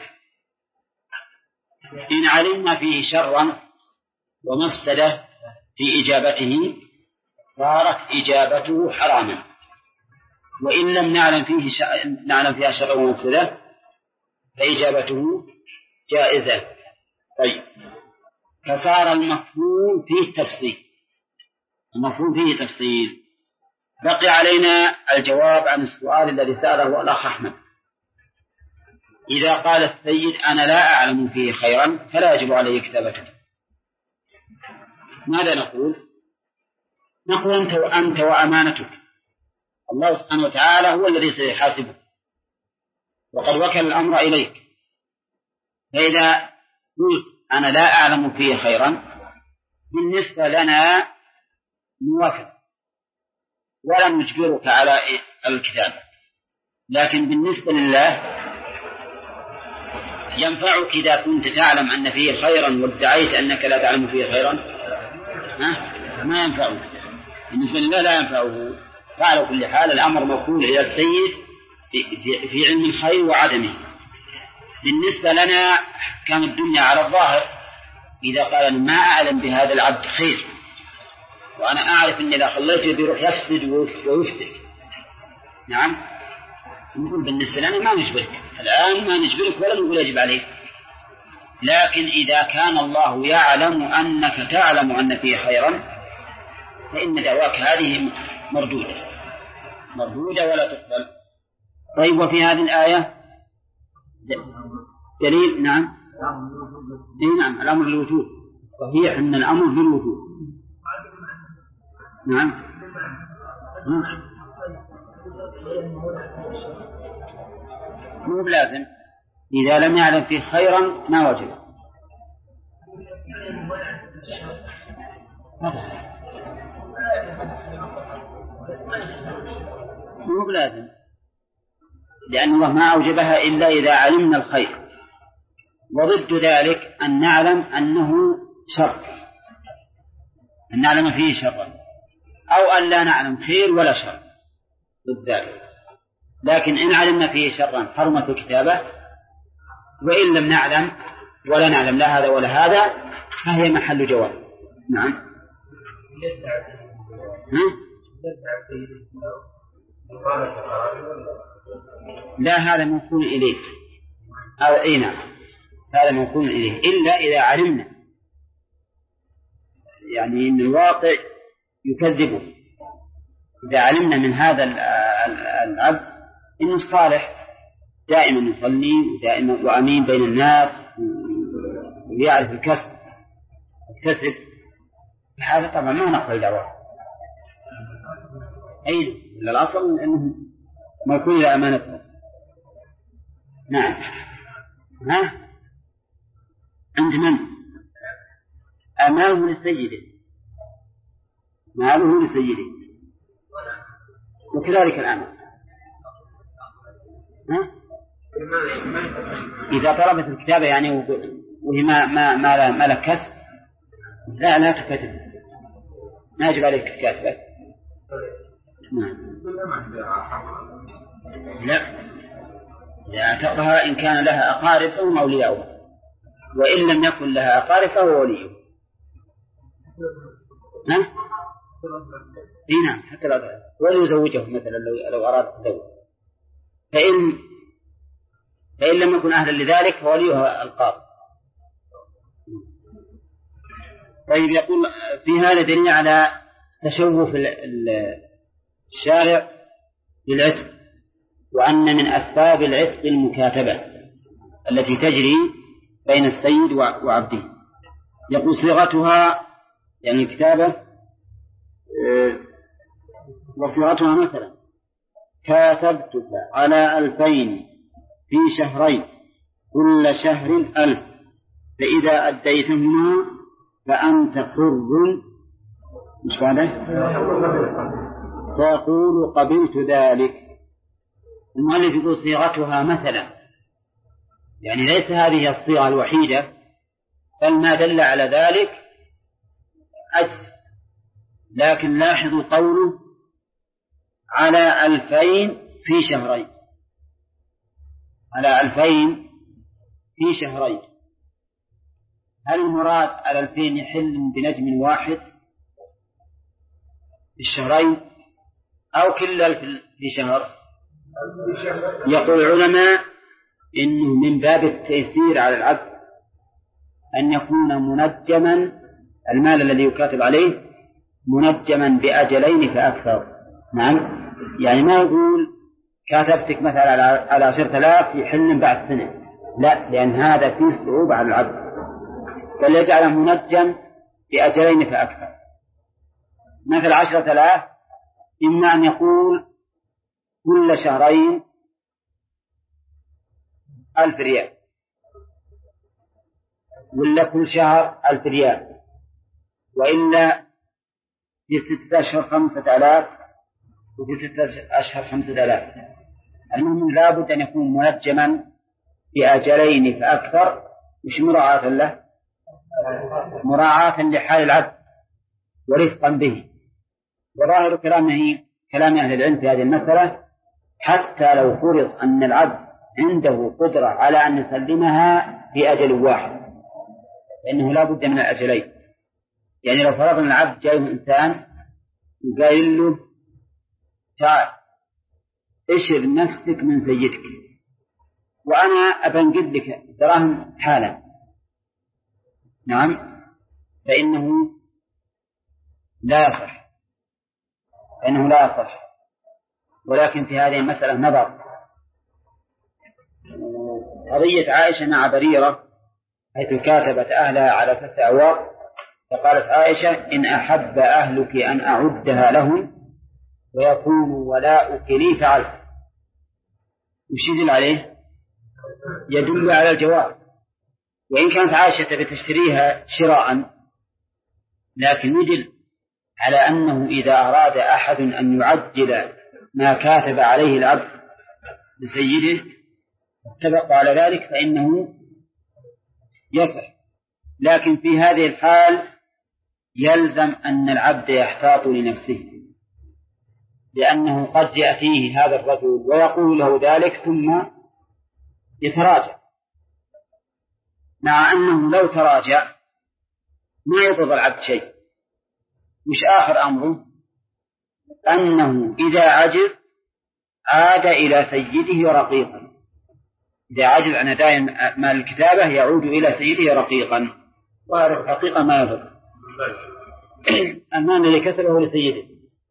إن علمنا فيه شرا ومفسدة في إجابته صارت إجابته حراما، وإن لم نعلم فيها شرا ومفسدة فإجابته جائزة. طيب فصار المفهوم فيه تفصيل، المفهوم فيه تفصيل. بقي علينا الجواب عن السؤال الذي سأله الأخ أحمد. إذا قال السيد أنا لا أعلم فيه خيرا فلا يجب عليه كتابته، ماذا نقول؟ نقول أنت وأمانتك، الله سبحانه وتعالى هو الذي سيحاسبه وقد وكل الأمر إليك. فإذا قلت أنا لا أعلم فيه خيرا بالنسبة لنا نوافق ولا نجبرك على الكتاب، لكن بالنسبة لله ينفعك إذا كنت تعلم أن فيه خيرا وادعيت أنك لا تعلم فيه خيرا، ما ينفعه. بالنسبة لله لا ينفعه. فعلى كل حال الأمر موكول إلى السيد في علم الخير وعدمه. بالنسبة لنا كان الدنيا على الظاهر، إذا قال أنا ما أعلم بهذا العبد خير وأنا أعرف أني إذا خليته بيروح يفسد ويفتك، نعم نقول بالنسبة لنا ما نجبرك الآن، ما نجبرك ولا نقول يجب عليك. لكن إذا كان الله يعلم أنك تعلم أن فيه خيرا فإن دعواك هذه مردودة ولا تقبل. طيب وفي هذه الآية دليل. نعم نعم الأمر بالوجوب، صحيح أن الأمر بالوجوب. نعم مو بلازم، إذا لم يعلم فيه خيرا ما وجب. مو بلازم، لأن الله ما أوجبها إلا إذا علمنا الخير، وضد ذلك أن نعلم أنه شر، أن نعلم فيه شر، أو أن لا نعلم خير ولا شر، ضد ذلك. لكن إن علمنا فيه شرا حرمت الكتابة، وإن لم نعلم ولا نعلم لا هذا ولا هذا فهي محل جواز. نعم. لا، هذا موصول إليه، أو أين هذا موصول إليه إلا إذا علمنا، يعني إن الواقع يكذبه. إذا علمنا من هذا العبد إنه صالح دائما يصلي ودائما وأمين بين الناس ويعرف الكسب يكتسب، هذا طبعا ما نقبل دعوة. أي الأصل أنه موكول إلى أمانته. نعم. ها عند من؟ أمانه لسيده، ماله لسيده، وكذلك الأمر. إذا طلبت الكتابة يعني وهي ما لك كسب لا تكتب، ما يجب عليك الكاتبة. لا، اعتقها إن كان لها أقارب فهم أولياؤها، وإن لم يكن لها أقارب فهو وليه. نعم، حتى لا وليزوجه مثلا لو أراد الزوج، فإن لم يكن أهلا لذلك فوليها القاضي. طيب، يقول في هذا دليل على تشوف الشارع بالعتق، وأن من أسباب العتق المكاتبة التي تجري بين السيد وعبده. يقول صيغتها يعني الكتابة، وصيغتها مثلا كاتبتك على 2000 في شهرين كل شهر 1000 فإذا أديتهما فأنت حر، مش بعده، فيقول قبلت ذلك. المؤلف يقول صيغتها مثلا، يعني ليس هذه الصيغة الوحيدة، بل ما دل على ذلك أجل. لكن لاحظوا قوله على 2000 في شهرين، على 2000 في شهرين. هل المراد على 2000 يحل بنجم واحد في الشهرين أو كل 1000 في شهر؟ يقول العلماء إنه من باب التيسير على العبد أن يكون منجما، المال الذي يكاتب عليه منجما بأجلين فأكثر. نعم، يعني ما يقول كاتبتك مثلا على 10,000 يحل بعد سنة، لا، لأن هذا فيه صعوبة على العبد، بل يجعله منجم بأجلين فأكثر. مثل 10,000 إما أن يقول كل شهرين 1000 ريال، ولا كل شهر 1000 ريال، وإلا في 6 أشهر 5000 وفي 6 أشهر 5000. المهم لا بد أن يكون منجما بأجلين فأكثر، مش مراعاة له، مراعاة لحال العبد ورفقا به. وظاهر كلام أهل العلم في هذه المسألة حتى لو فرض أن العبد عنده قدرة على أن يسلمها في أجل واحد، لأنه لا بد من الأجلين. يعني لو فرضنا العبد جاء إنسان وقال له تعال اشر نفسك من سيدك وأنا أبنجد لك دراهم حالا، نعم، فإنه لا يصح، ولكن في هذه المسألة نظر. قضية عائشة مع بريرة حيث كاتبت أهلها على 3 أواق، فقالت عائشة إن أحب أهلك أن أعدها لهم ويكون ولاؤك لي فعلت. وش يدل عليه؟ يدل على الجواز، وإن كانت عائشة بتشتريها شراء، لكن يدل على أنه إذا أراد أحد أن يعجل ما كاتب عليه العبد لسيده اتفق على ذلك فإنه يصح. لكن في هذه الحال يلزم أن العبد يحتاط لنفسه، لأنه قد يأتيه هذا الرجل ويقول له ذلك ثم يتراجع، مع أنه لو تراجع ما يضر العبد شيء. مش آخر أمره أنه إذا عجز عاد إلى سيده رقيقا، إذا عجز عن أداء مال الكتابة يعود إلى سيده رقيقا، وهذا الحقيقة ما يضر. المال الذي كسبه لسيده.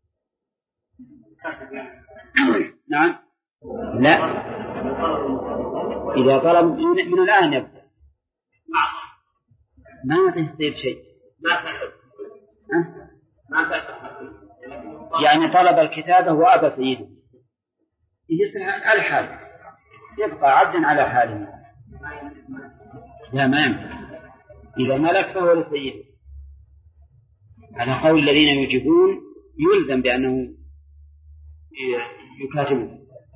نعم لا، إذا طلب من الآن يبدأ ما يصير شيء، يعني طلب الكتابة وأبى سيده يصير الحال، يبقى عبدا على حاله. لا ما ينفع، إذا ملك فهو لسيده. على قول الذين يجيبون يلزم بأنه يكاتبه،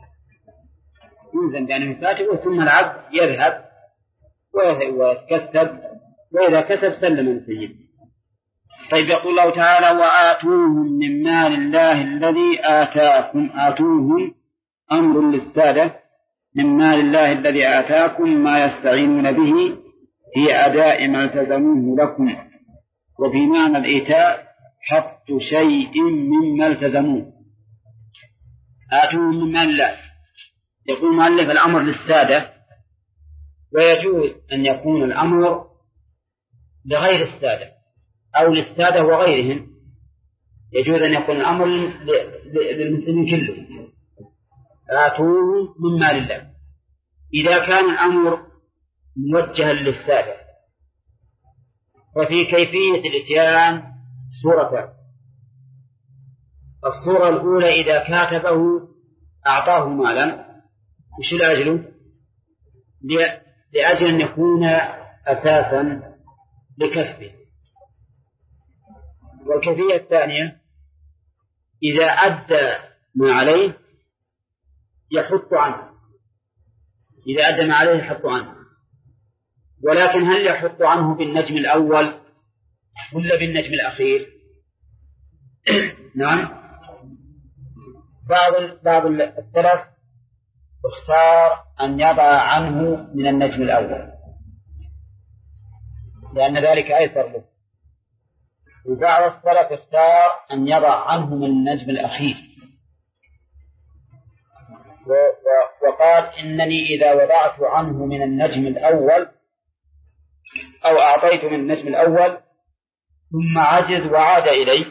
يلزم بأنه يكاتبه، ثم العبد يذهب ويتكسب، وإذا كسب سلم لسيده. طيب يقول الله تعالى وآتوهم من مال الله الذي آتاكم. آتوهم أمر للسادة، من مال الله الذي آتاكم ما يستعينون به في أداء ما التزموه لكم، وفي معنى الإيتاء حط شيء مما التزموه. آتوهم من مال الله، يقول مؤلف الأمر للسادة، ويجوز أن يكون الأمر لغير السادة أو للسادة وغيرهم، يجوز أن يكون الأمر للمسلمين كله. آتوهم من مال الله إذا كان الأمر موجها للسادة. وفي كيفية الإتيان صورتان. الصورة الأولى إذا كاتبه أعطاه مالا، وش لأجله؟ لأجل أن يكون أساسا لكسبه. والكيفية الثانية إذا أدى ما عليه يحط عنه، إذا أدى ما عليه يحط عنه. ولكن هل يحط عنه بالنجم الأول ولا بالنجم الأخير؟ نعم، بعض السلف اختار أن يضع عنه من النجم الأول لأن ذلك أيسر له، وبعض السلف اختار أن يضع عنه من النجم الأخير، وقال إنني إذا وضعت عنه من النجم الأول أو أعطيت من النجم الأول ثم عجز وعاد إلي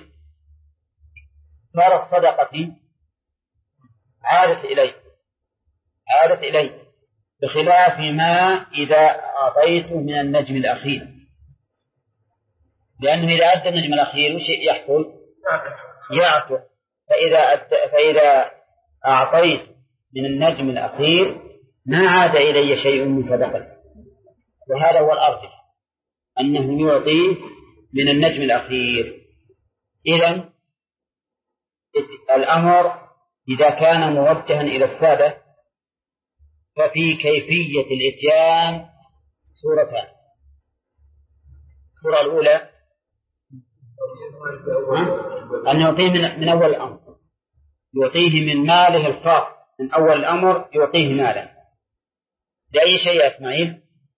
صارت صدقتي عادت إلي بخلاف ما إذا أعطيته من النجم الأخير، لأنه إذا أدى النجم الأخير وش يحصل؟ يعطى. فإذا أعطيت من النجم الأخير ما عاد إلي شيء من صدقتي، وهذا هو الأرجح أنه يعطيه من النجم الأخير. إذن الأمر إذا كان موجها إلى السادة ففي كيفية الإتيان صورتان. الصورة الأولى أن يعطيه من أول الأمر، يعطيه من ماله الخاص من أول الأمر، يعطيه مالا لأي شيء يا إسماعيل؟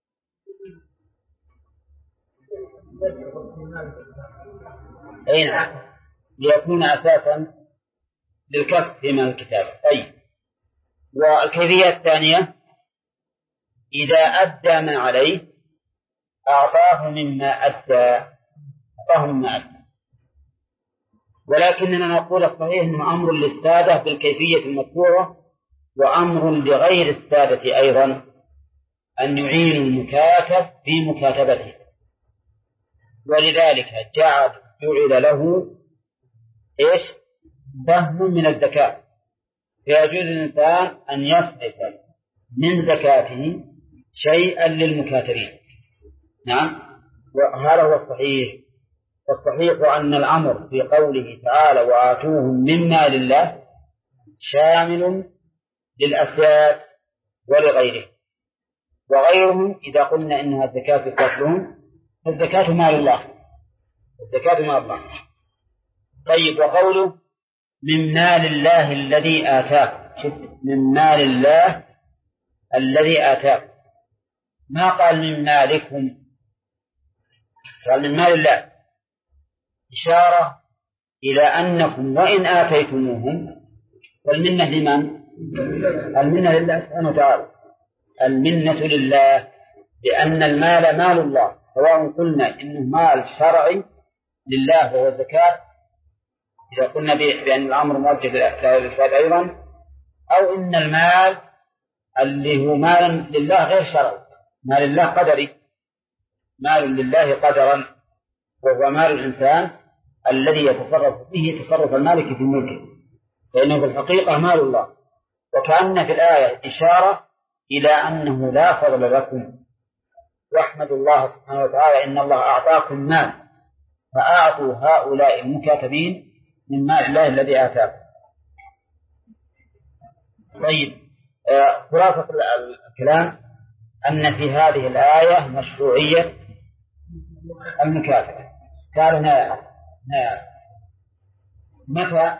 أي نعم، ليكون أساسا للكسب في مال الكتاب. طيب، والكيفية الثانية إذا أدى ما عليه أعطاه مما أدى. ولكننا نقول الصحيح أنه أمر للسادة بالكيفية المذكورة، وأمر لغير السادة أيضا أن يعين المكاتب في مكاتبته، ولذلك جعل له إيش؟ سهم من الزكاة، فيجوز الإنسان أن يصرف من زكاته شيئا للمكاتبين. نعم، وهذا هو الصحيح. والصحيح أن الأمر في قوله تعالى وآتوهم من مال الله شامل للأسياد ولغيره. وغيرهم إذا قلنا إنها الزكاة تصلهم فالزكاة مال الله، الزكاة مال الله. طيب، وقوله من مال الله الذي آتاك، من مال الله الذي آتاك، ما قال من مالكم، قال من مال الله، إشارة إلى أنكم وإن آتيتموهم والمنة لمن؟ المنة لله سبحانه وتعالى، المنة لله، لأن المال مال الله، سواء قلنا إنه مال شرعي لله وهو الزكاة إذا قلنا بأن الأمر موجه للإفراد أيضا، أو إن المال اللي هو مال لله غير شرعي، مال لله قدري، مال لله قدرا، وهو مال الإنسان الذي يتصرف به تصرف المالك في ملكه، فإنه في الحقيقة مال الله. وكأن في الآية إشارة إلى أنه لا فضل لكم، واحمدوا الله سبحانه وتعالى إن الله أعطاكم مال فأعطوا هؤلاء المكاتبين من مال الله الذي آتاكم. طيب، خلاصة الكلام أن في هذه الآية مشروعية المكاتبة. قالوا نعم. متى؟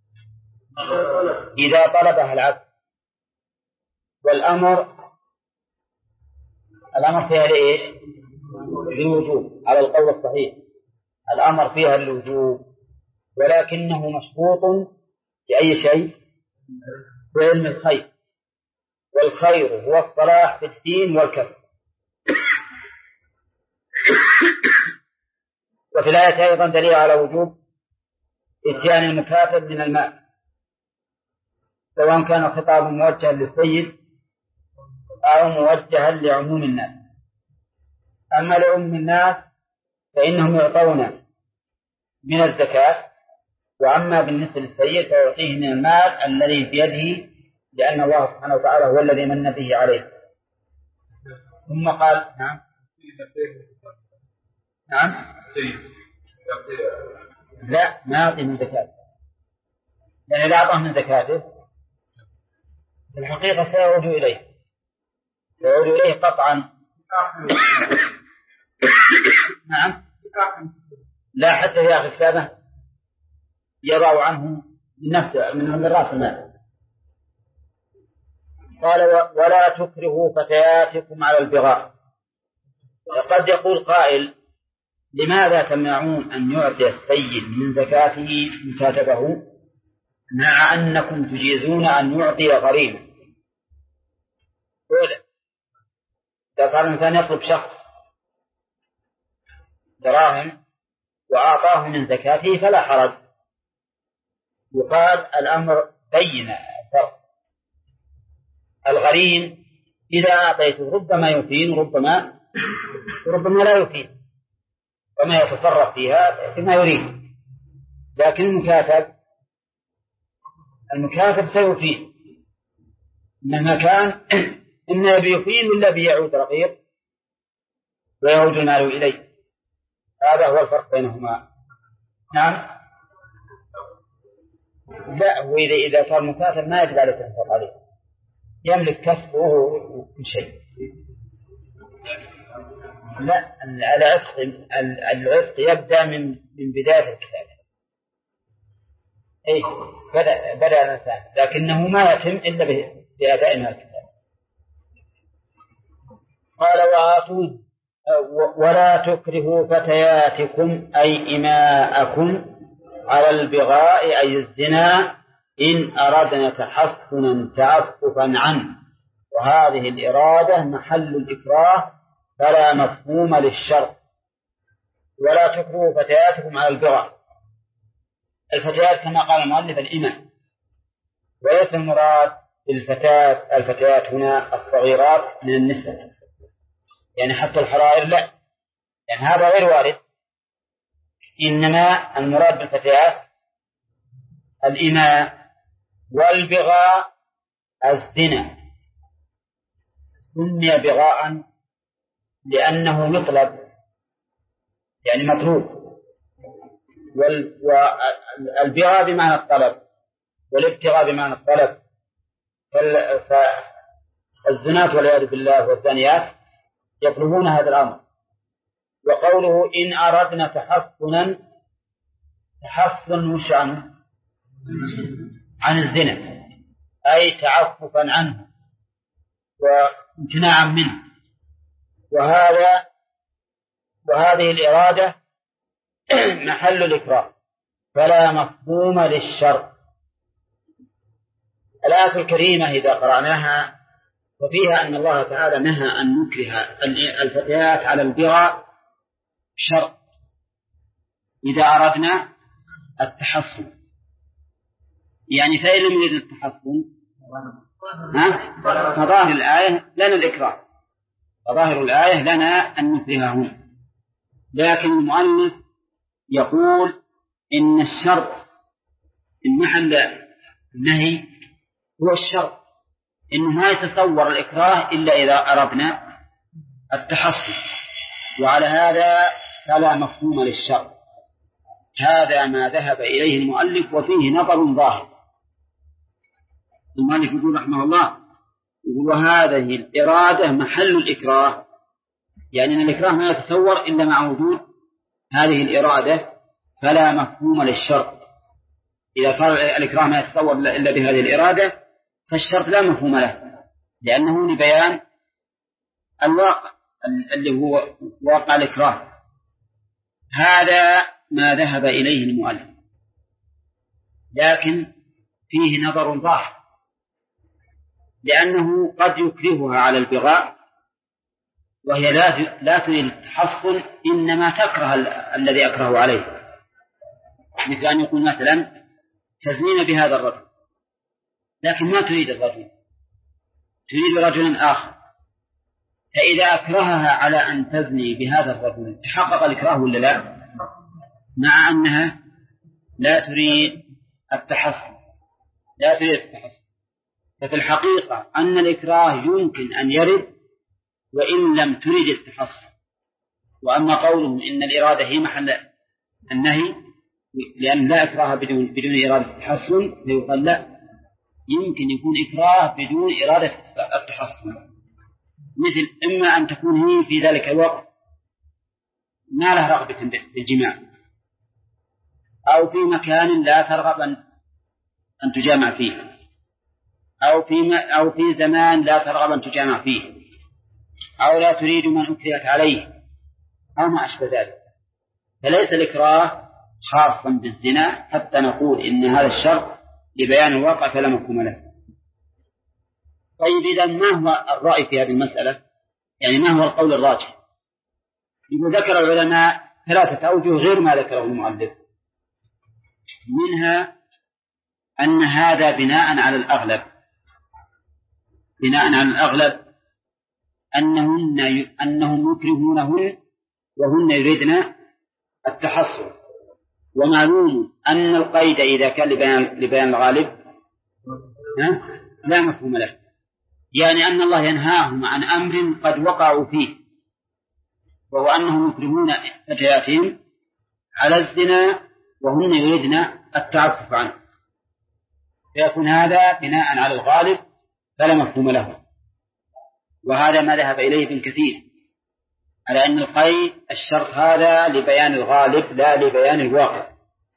إذا طلبها العبد، والأمر فيها لإيش؟ للوجوب على القول الصحيح، الأمر فيها للوجوب، ولكنه مشروط بأي شيء؟ بعلم الخير، والخير هو الصلاح في الدين والكسب. وفي الآية أيضا دليل على وجوب إتيان المكاتب من المال، سواء كان الخطاب موجها للسيد أو موجها لعموم الناس. أما لعموم الناس فإنهم يعطون من الزكاة، وأما بالنسبة للسيد فيعطيه من المال الذي بيده، لأن الله سبحانه وتعالى هو الذي من به عليه. ثم قال نعم لا، ما يعطي من زكاته، لأن إذا أعطاه من زكاته في الحقيقة سيعود إليه قطعا. نعم، لا، حتى في آخر كتابه يضع عنه من رأس المال. قال ولا تكرهوا فتياتكم على البغاء. وقد يقول قائل لماذا تمنعون أن يعطي السيد من زكاته مكاتبه مع أنكم تجيزون أن يعطي غريبا؟ إذا كان الإنسان يطلب شخص دراهم وأعطاه من زكاته فلا حرج، يقال الأمر بين فرق. الغريم إذا أعطيته ربما يفيد وربما لا يفيد، وما يتصرف فيها بما يريد. لكن المكاتب سيفيد، إنما كان إما بيفيد ولا بيعود رقيق ويعود المال إليه. هذا هو الفرق بينهما. نعم، لا، وإذا صار مكاتب ما يجب عليه تنفق عليه، يملك كسبه وكل شيء. لا، العتق يبدأ من بداية الكتاب، أي بدأ الإنسان، لكنه ما يتم إلا بأداء ما الكتاب. قال ولا تكرهوا فتياتكم أي إماءكم على البغاء أي الزنا إن أردنا تحصنا تعففا عنه، وهذه الإرادة محل الإكراه فلا مفهوم للشرع. ولا تكرهوا فتياتكم على البغاء. الفتيات كما قال المؤلف الإماء، وليس المراد الفتيات هنا الصغيرات من النساء، يعني حتى الحرائر لا، يعني هذا غير وارد. إنما المراد بالفتيات الإماء، والبغاء الزنا. سمي بغاء لأنه يطلب، يعني مطلوب، والبغاء بمعنى الطلب، والابتغاء بمعنى الطلب. فالزنات والعياذ بالله والزانيات يطلبون هذا الأمر. وقوله إن أردنا تحصنا، تحصن وش عن الزنا، أي تعففا عنه وامتناعا منه. وهذه الإرادة محل الإكراه، فلا مفهوم للشرط. الآية الكريمة إذا قرأناها وفيها أن الله تعالى نهى أن نكره الفتيات على البغاء شرط إذا أردنا التحصن، يعني فإن لم يرد التحصن فظاهر الآية لنا الإكراه، فظاهر الآية لنا أن نكرههم. لكن المؤلف يقول إن الشرط إن محل النهي هو الشرط، إنه ما يتصور الإكراه إلا إذا أردنا التحصن، وعلى هذا فلا مفهوم للشرط. هذا ما ذهب إليه المؤلف وفيه نظر ظاهر. المؤلف يقول رحمه الله وهذه الإرادة محل الإكراه، يعني أن الإكراه ما يتصور إلا مع وجود هذه الإرادة، فلا مفهوم للشرط. إذا كان الإكراه ما يتصور إلا بهذه الإرادة فالشرط لا مفهوم له، لأنه لبيان الواقع اللي هو واقع الإكراه. هذا ما ذهب إليه المؤلف، لكن فيه نظر ظاهر، لأنه قد يكرهها على البغاء وهي لا تريد التحصن، إنما تكره الذي أكره عليه، مثل أن يقول مثلا تزنين بهذا الرجل، لكن ما تريد الرجل، تريد رجلا آخر، فإذا أكرهها على أن تزني بهذا الرجل تحقق الإكراه ولا لا؟ مع أنها لا تريد التحصن، لا تريد التحصن. ففي الحقيقة أن الإكراه يمكن أن يرد وإن لم ترد التحصن. وأما قولهم إن الإرادة هي محل النهي لأن لا إكراه بدون إرادة التحصن، فيقال لا، يمكن يكون إكراه بدون إرادة التحصن، مثل إما أن تكون هي في ذلك الوقت ما له رغبة بالجماع، أو في مكان لا ترغب أن تجامع فيه، أو في زمان لا ترغب أن تجامع فيه، أو لا تريد من أكرهت عليه، أو ما أشبه ذلك. فليس الإكراه خاصا بالزنا حتى نقول إن هذا الشرط لبيان الواقع فلا مفهوم له. طيب إذا ما هو الرأي في هذه المسألة؟ يعني ما هو القول الراجح؟ ذكر العلماء 3 أوجه غير ما ذكره المؤلف، منها أن هذا بناء على الأغلب أنهم يكرهونهن وهن يريدن التحصن. ومعلوم أن القيد إذا كان لبيان الغالب لا مفهوم له، يعني أن الله ينهاهم عن أمر قد وقعوا فيه، وهو أنهم يكرهون فتياتهم على الزنا وهن يريدن التعفف عنه، فيكون هذا بناء على الغالب فلا مفهوم له. وهذا ما ذهب إليه ابن كثير على أن القيد الشرط هذا لبيان الغالب لا لبيان الواقع.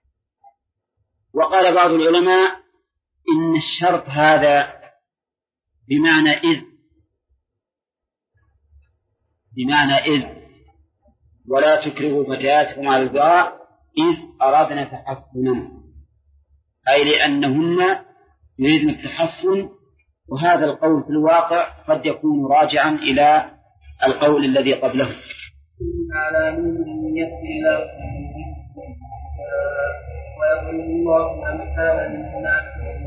وقال بعض العلماء إن الشرط هذا بمعنى إذ ولا تكرهوا فتياتكم على البغاء إذ أرادنا تحصنا، أي لأنهن يريدن التحصن. وهذا القول في الواقع قد يكون راجعا إلى القول الذي قبله. على نور يهدي له ويقول الله أمثال للناس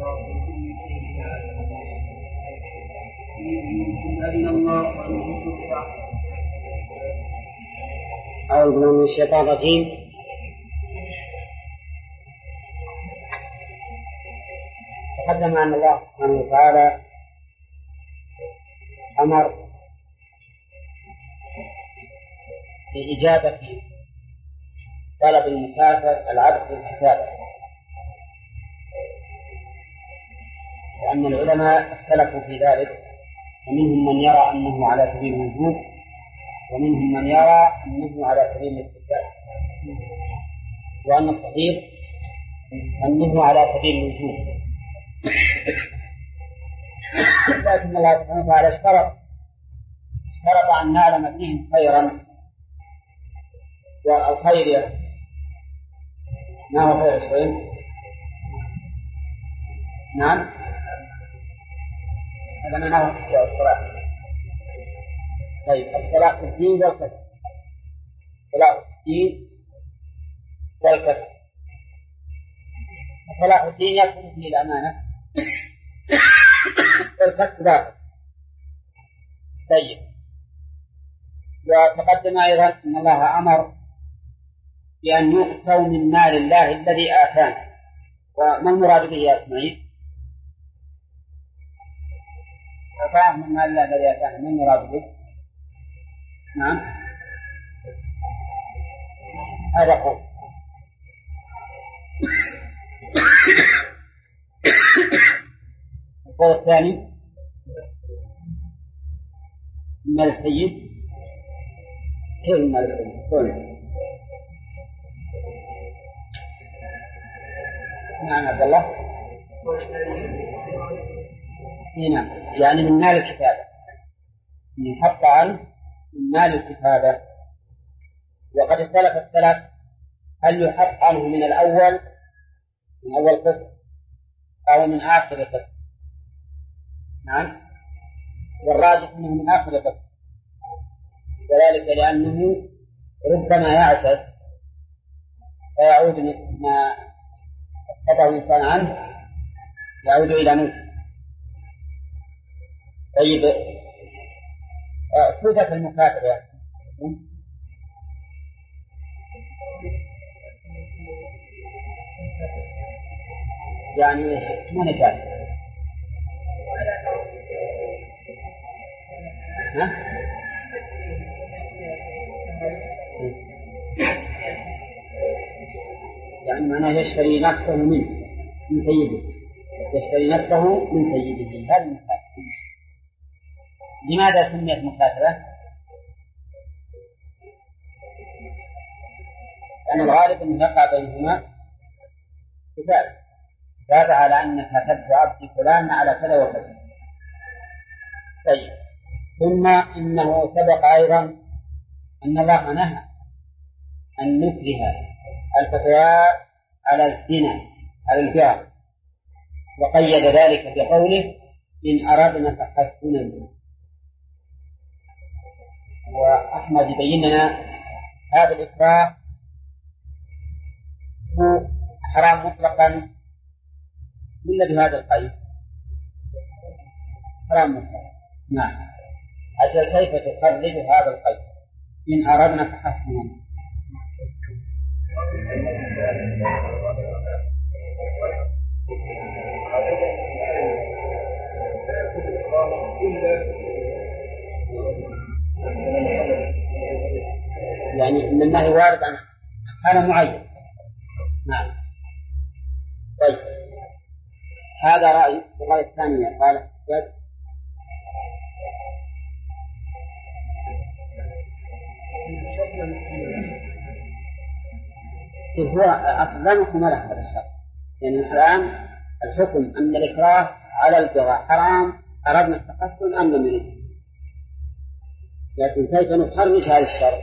أذن الله أن تشرع. أعوذ بالله من الشيطان الرجيم. تقدم أن الله سبحانه وتعالى أمر بإجابة طلب المسافر العبد للكتاب، لأن العلماء اختلفوا في ذلك، ومنهم من يرى أنه على سبيل الوجوب، ومنهم من يرى أنه على سبيل الاستحباب، وأن الصحيح أنه على سبيل الوجوب. لكن الله سبحانه وتعالى اشترط أن نعلم فيهم خيرا، والخير ما هو خير الشيء؟ نعم، هذا معناه الصلاة. طيب، الصلاة في الدين والكسب، صلاح الدين والكسب. صلاح الدين يكون فيه الأمانة والكسب باطل. طيب، وتقدم أيضا أن الله أمر بأن يؤتوا من مال الله الذي آتانا. وما المراد به يا إسماعيل؟ أتاه من مال الله الذي آتانا، ما المراد به؟ نعم، هذا قول. القول الثاني من السيد. كيف من السيد؟ نعم عبد الله. هنا يعني من مال الكتابة، يحط عنه من مال الكتابة. وقد اختلف السلف هل يحط عنه من الأول، من أول قسم، أو من آخر قسم. نعم، والراجح أنه من آخر قسم، وذلك لأنه ربما يعجز فيعود ما أخذه الإنسان عنه، يعود إلى موته. طيب، صفة المكاتبة يعني ما نجاز؟ يعني معناه يشتري نفسه من سيده، يشتري نفسه من سيده. هذا المكاتبة. لماذا سميت مكاتبة؟ لأن الغالب أن يقع بينهما كتابة على أنك كتبت عبد فلان على كذا وكذا. طيب، ثم إنه سبق أيضا أن الله نهى أن نكره الفتيات على الزنا، على الجار، وقيد ذلك بقوله إن أردنا تحسنا. وأحمد يبين لنا هذا الإكراه هو حرام مطلقا إلا بهذا القيد، حرام مطلقا. نعم، أجل كيف تخرج هذا القيد إن أردنا تحسنا؟ يعني إن الله وارد عن حالة معينة. نعم. طيب، هذا رأي. الرأي الثانية قال هو أصلا لا حكم له هذا الشرط. يعني الآن الحكم أن الإكراه على البغاء حرام، أردنا التحسن أم لم نريد. لكن كيف نخرج هذا الشرط؟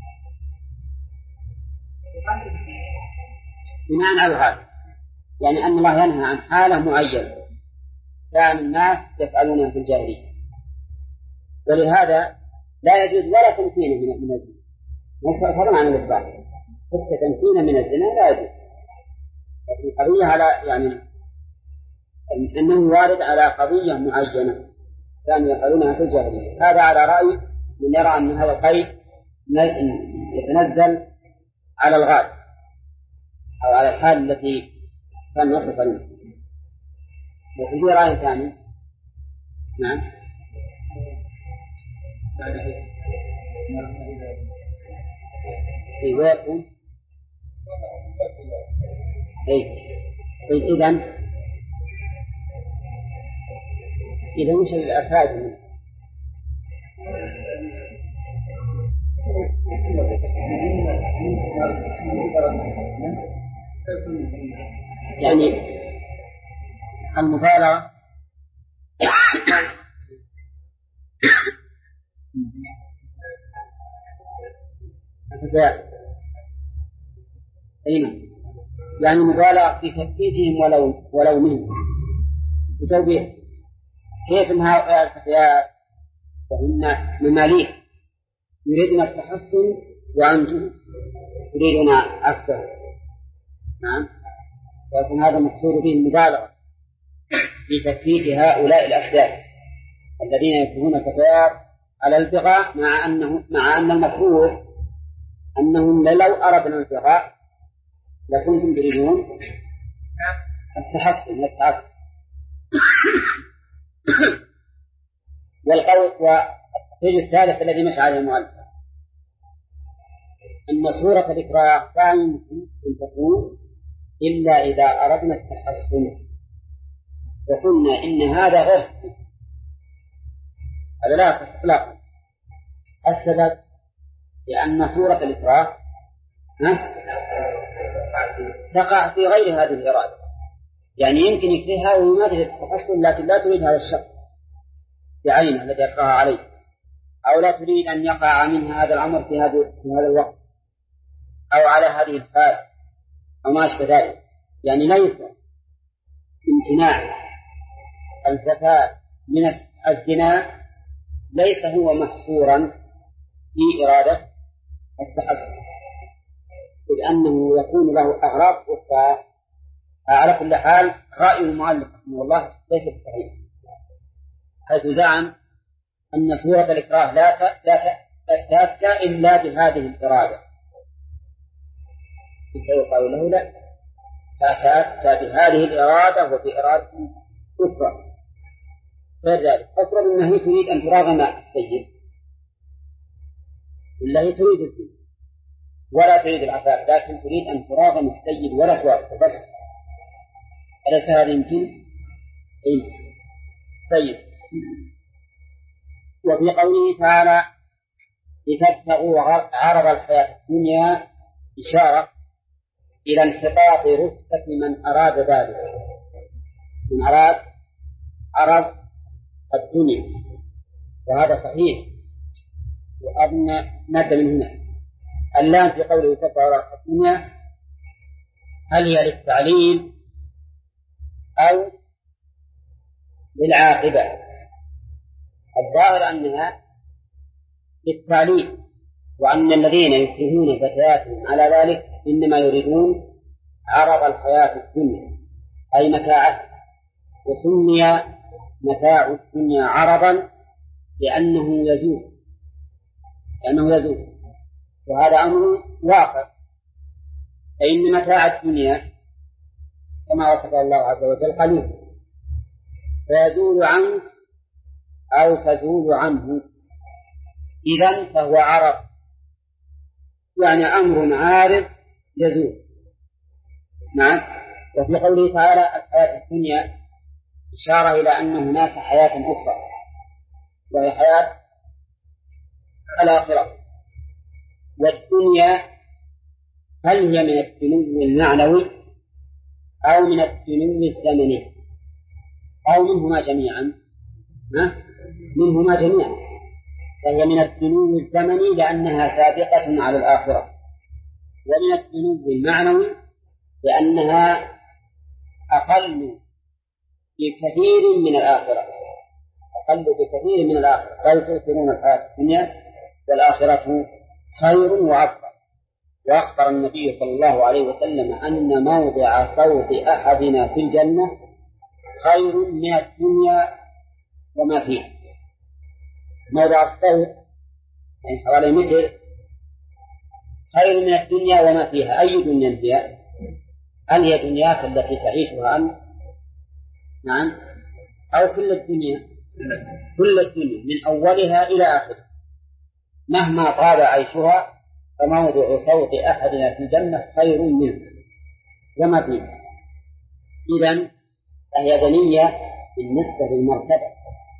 بناء على الغالب، يعني أن الله ينهى عن حالة معينة كان الناس يفعلونها في الجاهلية، ولهذا لا يجوز ولا تمكين من الزنا، فضلا عن الإثبات، حتى تمكين من الزنا لا يجوز. لكن القضية على يعني أنه وارد على قضية معينة كانوا يفعلونها في الجاهلية. هذا على رأي من يرى أن هذا القيد يتنزل على الغالب أو على الحال التي كان يصف منه. لكن في رأي ثاني. نعم. أي ويكون إذن إذا مش الأفاد منه يعني المبالغة أين يعني مبالغة في تثبيتهم ولو منهم وتوبيخ. كيف أن هؤلاء الفتيات وهن مماليك يريدون التحسن وأنتم تريدون أكثر؟ نعم، ويكون هذا مقصود به المبالغة في تثبيت هؤلاء الأشياء الذين يكونون الفتيات على البغاء، مع أن المفروض أنهم لو أردنا البغاء لكنتم تريدون التحسن والتعفف. والقول الثالث الذي مشى عليه المؤلف أن صورة الإكراه لا يمكن أن تكون إلا إذا أردنا التحسن، وقلنا إن هذا غير هذا لا إطلاقا. السبب لأن صورة الإكراه تقع في غير هذه الإرادة، يعني يمكن يكرهها ويماثل التحسن لكن لا تريد هذا الشخص بعينه الذي يكرهها عليه، أو لا تريد أن يقع منها هذا الأمر في هذا الوقت أو على هذه الحال أو ما أشبه ذلك. يعني ليس امتناع الفتاة من الزنا ليس هو محصورا في إرادة التحسن، إذ أنه يكون له أغراض أخرى. على كل حال رأي المؤلف رحمه الله ليس بصحيح، حيث زعم أن صورة الإكراه لا تأتى إلا بهذه الإرادة، فيقال له لا، تأتى بهذه الإرادة وبإرادة أخرى غير ذلك. أفرض أنه تريد أن تراغم السيد ولا هي تريد الزنا ولا تريد العفاف، لكن تريد أن تراغم السيد ولا توافق بس، أليس هذا يمكن؟ إيه. طيب، وفي قوله تعالى لتبتغوا عرض الحياة الدنيا إشارة إلى انحطاط رتبة من أراد ذلك، من أراد عرض الدنيا، وهذا صحيح. وأظن مادة من هنا اللام في قوله تبتغوا عرض الدنيا هل هي للتعليل أو للعاقبة؟ الظاهر أنها للتعليل، وأن الذين يكرهون فتياتهم على ذلك إنما يريدون عرض الحياة الدنيا أي متاعه، وسمي متاع الدنيا عرضا لأنه يزول، وهذا أمر واقع، فإن متاع الدنيا كما وصف الله عز وجل قليل، فيزول عنك أو تزول عنه، إذن فهو عرض، يعني أمر عارض يزول. نعم. وفي قوله تعالى الحياة الدنيا إشارة إلى أن هناك حياة أخرى وهي حياة الآخرة. والدنيا هل هي من الدنو المعنوي أو من الدنو الزمني أو منهما جميعا؟ منهما جميعا، فهي من الدنو الزمني لأنها سابقة على الآخرة، ومن الدنو المعنوي لأنها أقل بكثير من الآخرة، بل تؤثرون الحياة الدنيا والآخرة خير وأكبر. وأخبر النبي صلى الله عليه وسلم أن موضع صوت أحدنا في الجنة خير من الدنيا وما فيها. موضع الصوت يعني حوالي متر خير من الدنيا وما فيها. أي دنيا فيها؟ هل هي دنياك التي تعيشها أنت؟ نعم. أو كل الدنيا؟ كل الدنيا من أولها إلى آخرها مهما طال عيشها، فموضع صوت أحدنا في الجنة خير منه وما فيها. إذن فهي دنية بالنسبة للمرتبة،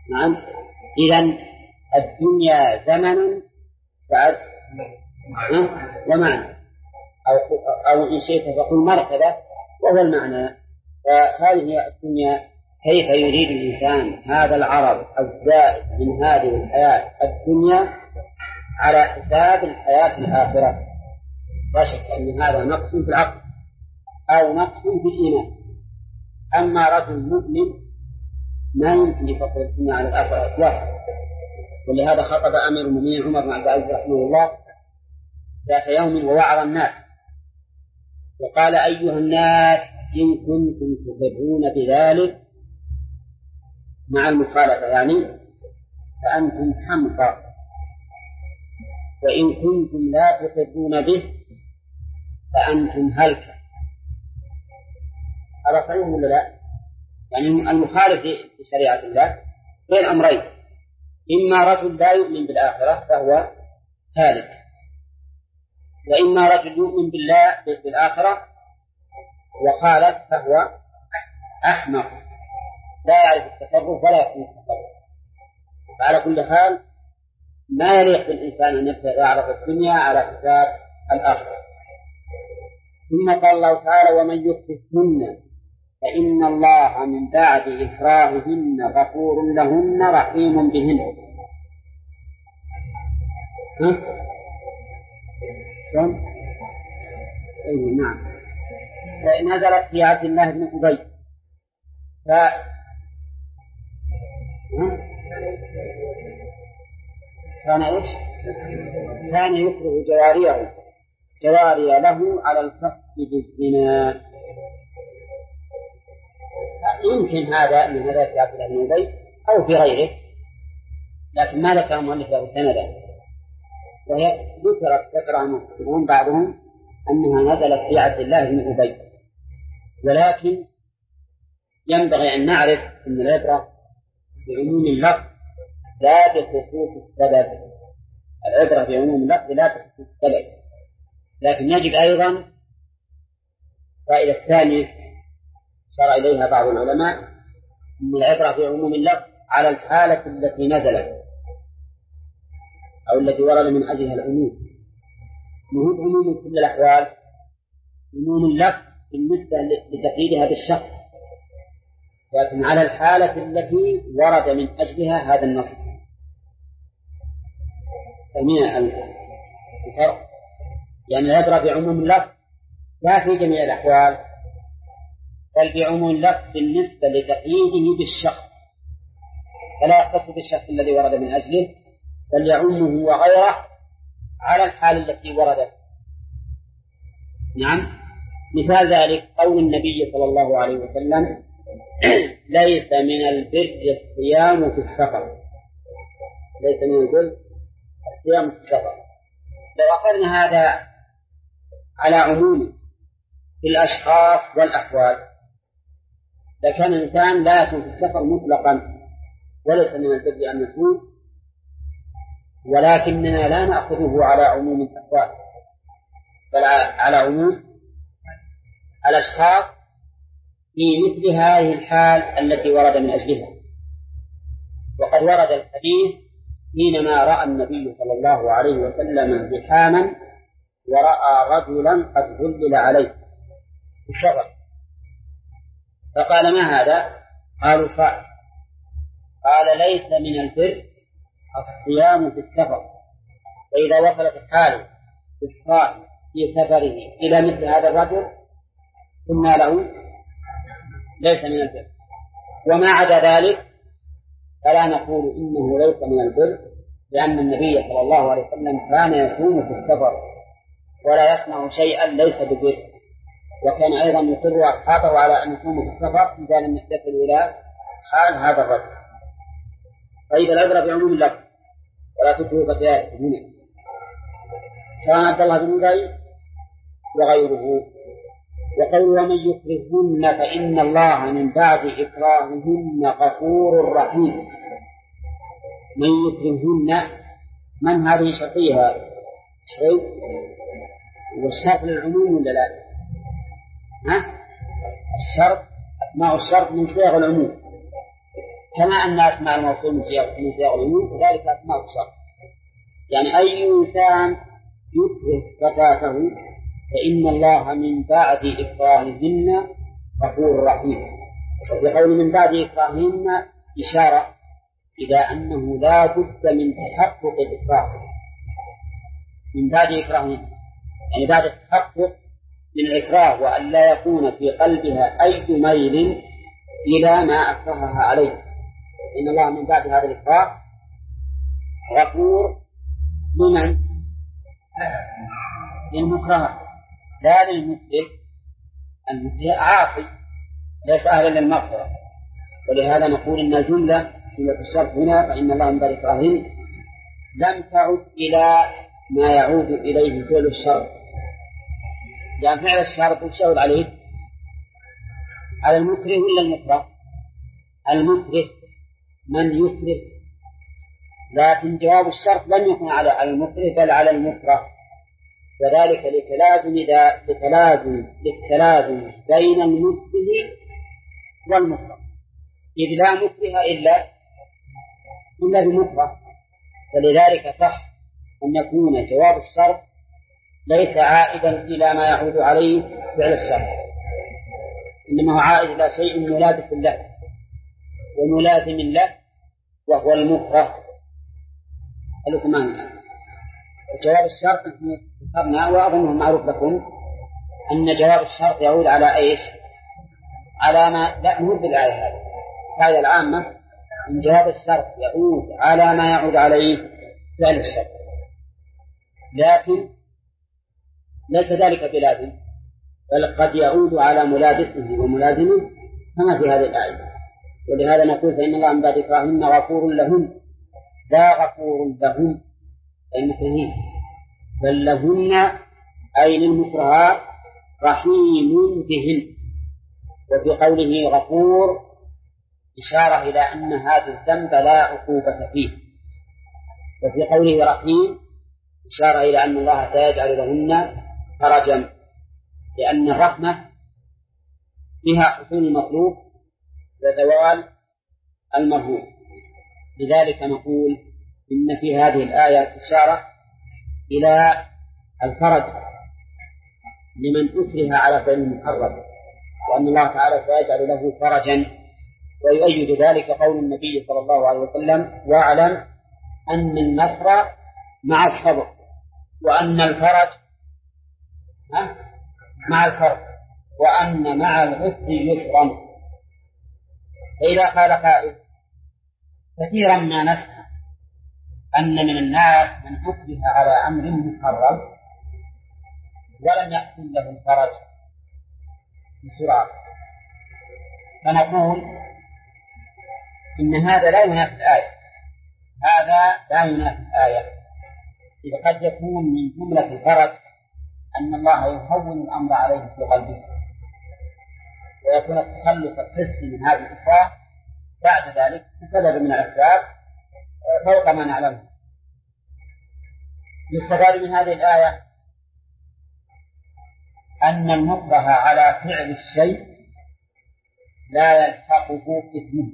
نعم. إذن الدنيا زمنا بعد ومعنى، أو إن شئت فقل مرتبة وهو المعنى. فهذه الدنيا كيف يريد الإنسان هذا العرض الزائد من هذه الحياة الدنيا على حساب الحياة الآخرة؟ لا شك أن هذا نقص في العقل أو نقص في الإيمان. أما رجل مؤمن ما يمكن يفضل الدنيا على الآخرة إطلاقا. ولهذا خطب أمير المؤمنين عمر بن عبد العزيز رحمه الله ذات يوم ووعظ الناس وقال: أيها الناس، إن كنتم تقرون بذلك مع المخالفة يعني فأنتم حمقى، وإن كنتم لا تقرون به فأنتم هلكة. هذا صحيح ولا لا؟ يعني المخالف لشريعة الله بين أمرين: إما رجل لا يؤمن بالآخرة فهو هالك، وإما رجل يؤمن بالله بالآخرة وخالف فهو أحمق لا يعرف التصرف ولا يفهم التصرف. فعلى كل حال ما يليق بالإنسان أن يعرف الدنيا على حساب الآخرة. ثم قال الله تعالى: ومن يكرهن فإن الله من بعد إكراههن غفور لهن رحيم بهن. نعم. نزلت في عبد الله بن أبي كان إيش؟ كان يكره جواري له على الفسق بالزنا. يمكن هذا من هذا في عبد الله بن أبي أو في غيره، لكن ما ذكر المؤلف له سندا، وهي ذكرها المفسرون بعضهم أنها نزلت في عبد الله بن أبي. ولكن ينبغي أن نعرف أن العبرة بعموم اللفظ لا بخصوص السبب. العبرة بعموم اللفظ لا بخصوص السبب. لكن يجب أيضا فائدة ثانية شرع إليها بعض العلماء: أن العبرة بعموم اللفظ على الحالة التي نزلت أو التي ورد من أجلها العموم، مهم عموم كل الأحوال، عموم اللفظ بالنسبة لتقييدها بالشخص، لكن على الحالة التي ورد من أجلها هذا النص. فمن الفرق يعني العبرة بعموم اللفظ لا في جميع الأحوال، بل بعموم اللفظ بالنسبة لتقييده بالشخص، فلا يختص بالشخص الذي ورد من أجله، بل يعمه وغيره على الحال التي وردت. نعم. مثال ذلك قول النبي صلى الله عليه وسلم: ليس من البر الصيام في السفر. ليس من البر الصيام في السفر. لو أخذنا هذا على عموم في الأشخاص والأحوال لكان الإنسان لا يصوم في السفر مطلقا، وليس من البر أن يصوم، ولكننا لا نأخذه على عموم الأحوال بل على عموم الأشخاص في مثل هذه الحال التي ورد من أجلها. وقد ورد الحديث حينما رأى النبي صلى الله عليه وسلم زحاما ورأى رجلا قد ظلل عليه في السفر، فقال: ما هذا؟ قالوا: فعل. قال: ليس من البر الصيام في السفر. فإذا وصلت الحال بالصائم في سفره إلى مثل هذا الرجل قلنا له ليس من البر، وما عدا ذلك فلا نقول إنه ليس من البر، لأن النبي صلى الله عليه وسلم كان يصوم في السفر ولا يصنع شيئا ليس ببر، وكان أيضا يقر أصحابه على أن يصوموا في السفر إذا لم يتصلوا إلى حال هذا الرجل. فإذا العبرة بعموم اللفظ ولا تكره فتيات هنا، كان عبد الله بن أبي وغيره. وقول: ومن يكرهن فإن الله من بعد إكراههن غفور رحيم. من يكرهن، من هذه شرطيها؟ شيء والشرط للعموم ولا لا؟ الشرط أسماء الشرط من صيغ العموم. كما أن أسماء الموصول من صيغ العموم كذلك أسماء الشرط. يعني أي إنسان يكره فتاته فإن الله من بعد إكراههن غفور رحيم. وفي قول من بعد إكراههن إشارة إلى أنه لا بد من تحقق الإكراه من بعد إكراههن، يعني بعد التحقق من الإكراه وأن لا يكون في قلبها أي ميل إلى ما أكرهها عليه. إن الله من بعد هذا الإكراه غفور لمن؟ للمكره لا للمكره. المكره عاصي ليس أهلا للمغفرة، ولهذا نقول إن الجملة الشرط هنا فإن الله من بعد إكراههن لم تعد إلى ما يعود إليه فعل الشرط، لأن فعل الشرط يشهد عليه على المكره ولا المكره؟ المكره من يكره، لكن جواب الشرط لم يكن على المكره بل على المكره، وذلك للتلازم بين المكره والمكره، إذ لا مكره إلا بمكره. فلذلك صح أن يكون جواب الشرط ليس عائدا إلى ما يعود عليه فعل الشرط، إنما هو عائد إلى شيء ملابس له وملازم له وهو المكره. جواب الشرط ذكرنا وأظنه معروف لكم أن جواب الشرط يعود على إيش؟ على ما لا نهد بالآية هذه القاعدة العامة أن جواب الشرط يعود على ما يعود عليه فعل الشرط، لكن ليس ذلك بلازم بل قد يعود على ملابسه وملازمه كما في هذه الآية. ولهذا نقول فإن الله من بعد إكراههن غفور لهن لا غفور لهم المكرهين بل لهن أي للمكرهات رحيم بهن. وفي قوله غفور إشارة إلى أن هذا الذنب لا عقوبة فيه، وفي قوله رحيم إشارة إلى أن الله سيجعل لهن فرجا، لأن الرحمة فيها حصول المطلوب وزوال المرهوب. لذلك نقول إن في هذه الآية إشارة إلى الفرج لمن أكره على فعل المحرم، وأن الله تعالى سيجعل له فرجا. ويؤيد ذلك قول النبي صلى الله عليه وسلم واعلم أن النصر مع الصبر وأن الفرج مع الكرب وأن مع العسر يسرا. فإذا قال قائل كثيرا ما نسمع أن من الناس من أكره على أمر محرم ولم يحصل له الفرج بسرعة، فنقول إن هذا لا ينافي الآية، إذا قد يكون من جملة الفرج أن الله يهون الأمر عليه في قلبه ويكون التخلف الحسي من هذه الإكراه بعد ذلك بسبب من الأسباب فوق ما نعلمه. يستفاد من هذه الآية أن المكره على فعل الشيء لا يلحقه إثمه،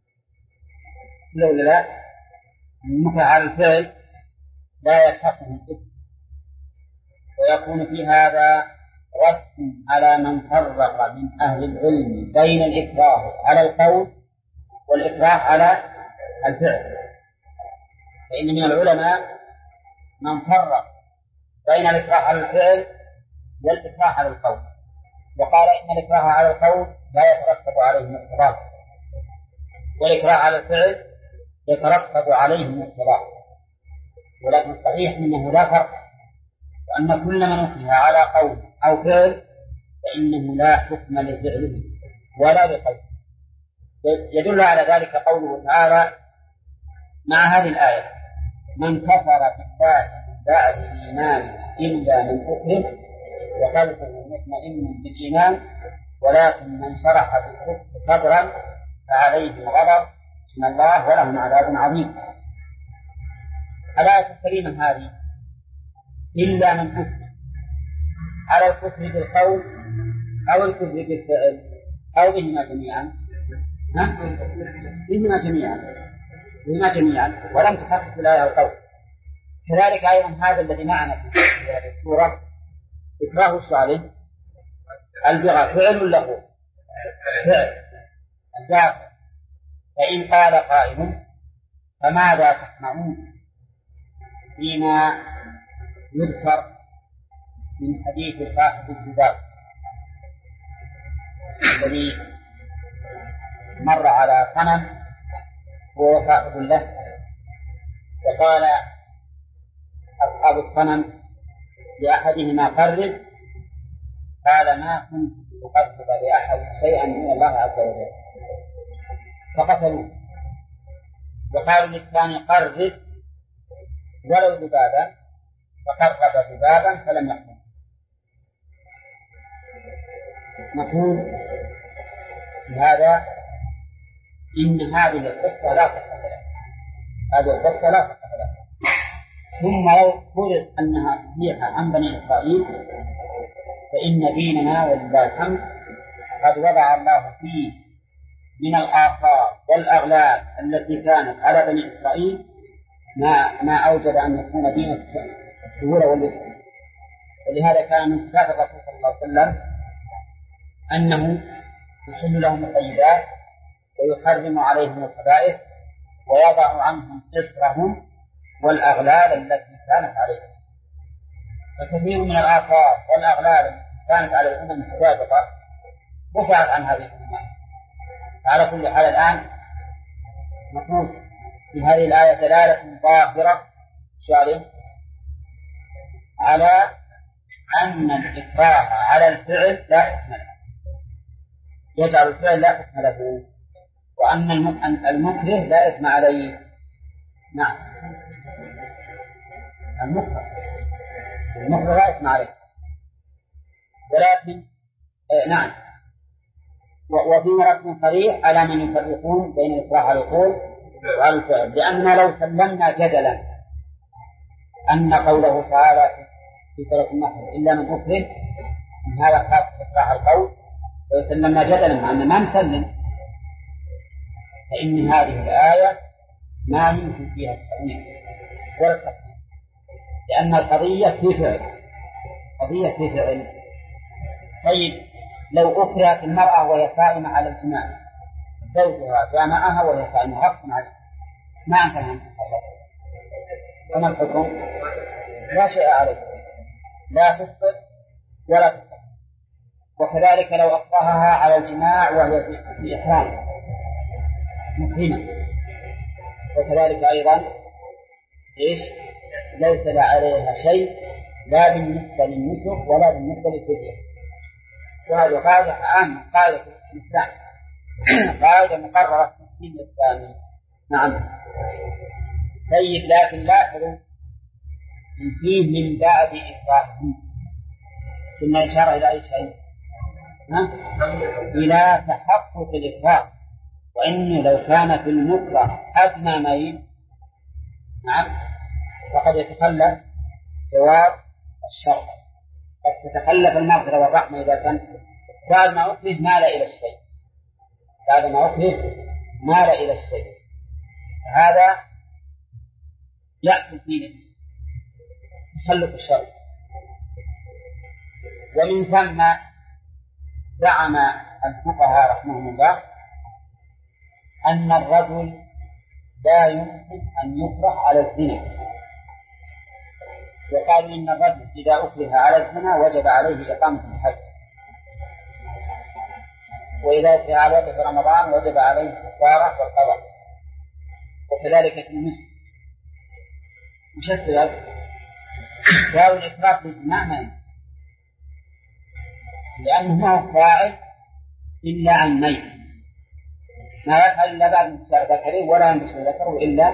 لولا لا المكره على الفعل لا يلحقه الإثم، ويكون في هذا رد على من فرق من أهل العلم بين الإكراه على القول والإكراه على الفعل. فإن من العلماء من فرق بين الإكراه على الفعل والإكراه على القول، وقال إن الإكراه على القول لا يترتب عليه مقتضاه والإكراه على الفعل يترتب عليه مقتضاه. ولكن الصحيح أنه لا فرق، وأن كل من أكره على قول أو فعل فإنه لا حكم لفعله ولا لقوله. يدل على ذلك قوله تعالى مع هذه الآية من كفر بالله بعد الإيمان إلا من أكره وقلبه مطمئن بالإيمان ولكن من شرح بالكفر صدرا فعليه غضب من الله ولهم عذاب عظيم. الآية الكريمة هذه إلا من كفر على الكفر بالقول أو الكفر بالفعل أو بهما جميعا بهما جميعا ولم تخصص الآية القول. كذلك أيضا هذا الذي معنا في هذه السورة إكراه الصالح البغاء فعل له فعل الدافع. فإن قال قائل فماذا تصنعون فيما يذكر من حديث الفاحش الذباب الذي مر على صنم وهو صاحب له وقال أصحاب الصنم لأحدهما قرب قال ما كنت أقرب لأحد شيئا من الله عز وجل فقتلوه. وقالوا للثاني قرب ولو ذبابا فقرب ذبابا فلم يقتل. نقول بهذا إن هذه القصة لا صحة لها، هذه القصة لا صحة لها. ثم لو فرض أنها صحيحة عن بني إسرائيل فإن ديننا ولله الحمد قد وضع الله فيه من الآثار والأغلال التي كانت على بني إسرائيل ما أوجب أن يكون دين السهولة واليسر. ولهذا كان من صفات الرسول صلى الله عليه وسلم أنه يحل لهم الطيبات ويحرم عليهم الخبائث ويضع عنهم إصرهم والأغلال التي كانت عليهم. فكثير من الآثار والأغلال التي كانت على الأمم السابقة رفعت عن هذه الأمة. على كل حال الآن نقول في هذه الآية دلالة ظاهرة شارعة على أن الإكراه على الفعل لا حكم له، يجعل الفعل لا حكم له، وأن المكره لا إثم عليه. نعم المكره لا إثم عليه، ولكن نعم وفي رسم صريح على من يفرقون بين الإكراه على القول وعلى الفعل. لأننا لو سلمنا جدلا أن قوله تعالى في سورة النحل إلا من أكره من هذا خاص إكراه على القول، لو سلمنا جدلا مع أن ما نسلم فإن هذه الآية ما يمكن فيها التأويل ولا التفسير، لأن القضية في فعل. طيب لو أكرهت المرأة وهي قائمة على الجماع زوجها جامعها وهي قائمة حق عليها ما أمكن أن تتصرف، وما الحكم؟ لا شيء عليه، لا تفطر ولا تفطر. وكذلك لو أكرهها على الجماع وهي في إحرام مقيمة وكذلك أيضا ليس عليها شيء لا بالنسبة للنسك ولا بالنسبة للفدية. وهذه قاعدة عامة، قاعدة الإسلام، قاعدة مقررة في الدين الإسلامي. نعم. طيب لكن لاحظوا فيه من بعد إكراههم كنا إشارة إلى أي شيء إلى تحقق الإكراه، وإنه لو كان في المكره أدنى ميل نعم فقد يتخلف جواب الشرط، قد تتخلف المغفرة والرحمة إذا كان بعد ما أكره مال إلى الشيء، بعد ما أكره مال إلى الشيء، هذا يحصل فيه تخلف الشرط. ومن ثم زعم الفقهاء رحمهم الله أن الرجل لا يمكن أن يكره على الزنا، وقالوا إن الرجل إذا أكره على الزنا وجب عليه إقامة الحد، وإذا أكره على وقت رمضان وجب عليه الكفارة والقضاء، وكذلك في المسلم. مش السبب؟ قالوا الإكراه بالإجماع ما يمكن، لأنه ما هو فاعل إلا عن ميت، ما يفعل إلا بعد انتشار ذكره ولا ينتشر ذكره إلا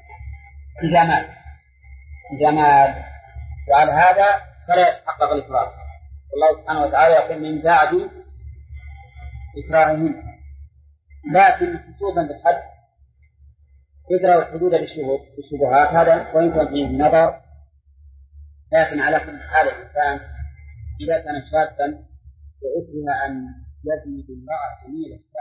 إذا مات. وعلى هذا فلا يتحقق الإكراه. والله سبحانه وتعالى يقول من بعد إكراههن، لكن خصوصا بالحد يكره الحدود بالشبهات، هذا وإن كان فيه نظر، لكن على كل حال الإنسان إذا كان شابا وأكره أن يزني بالمرأة جميلة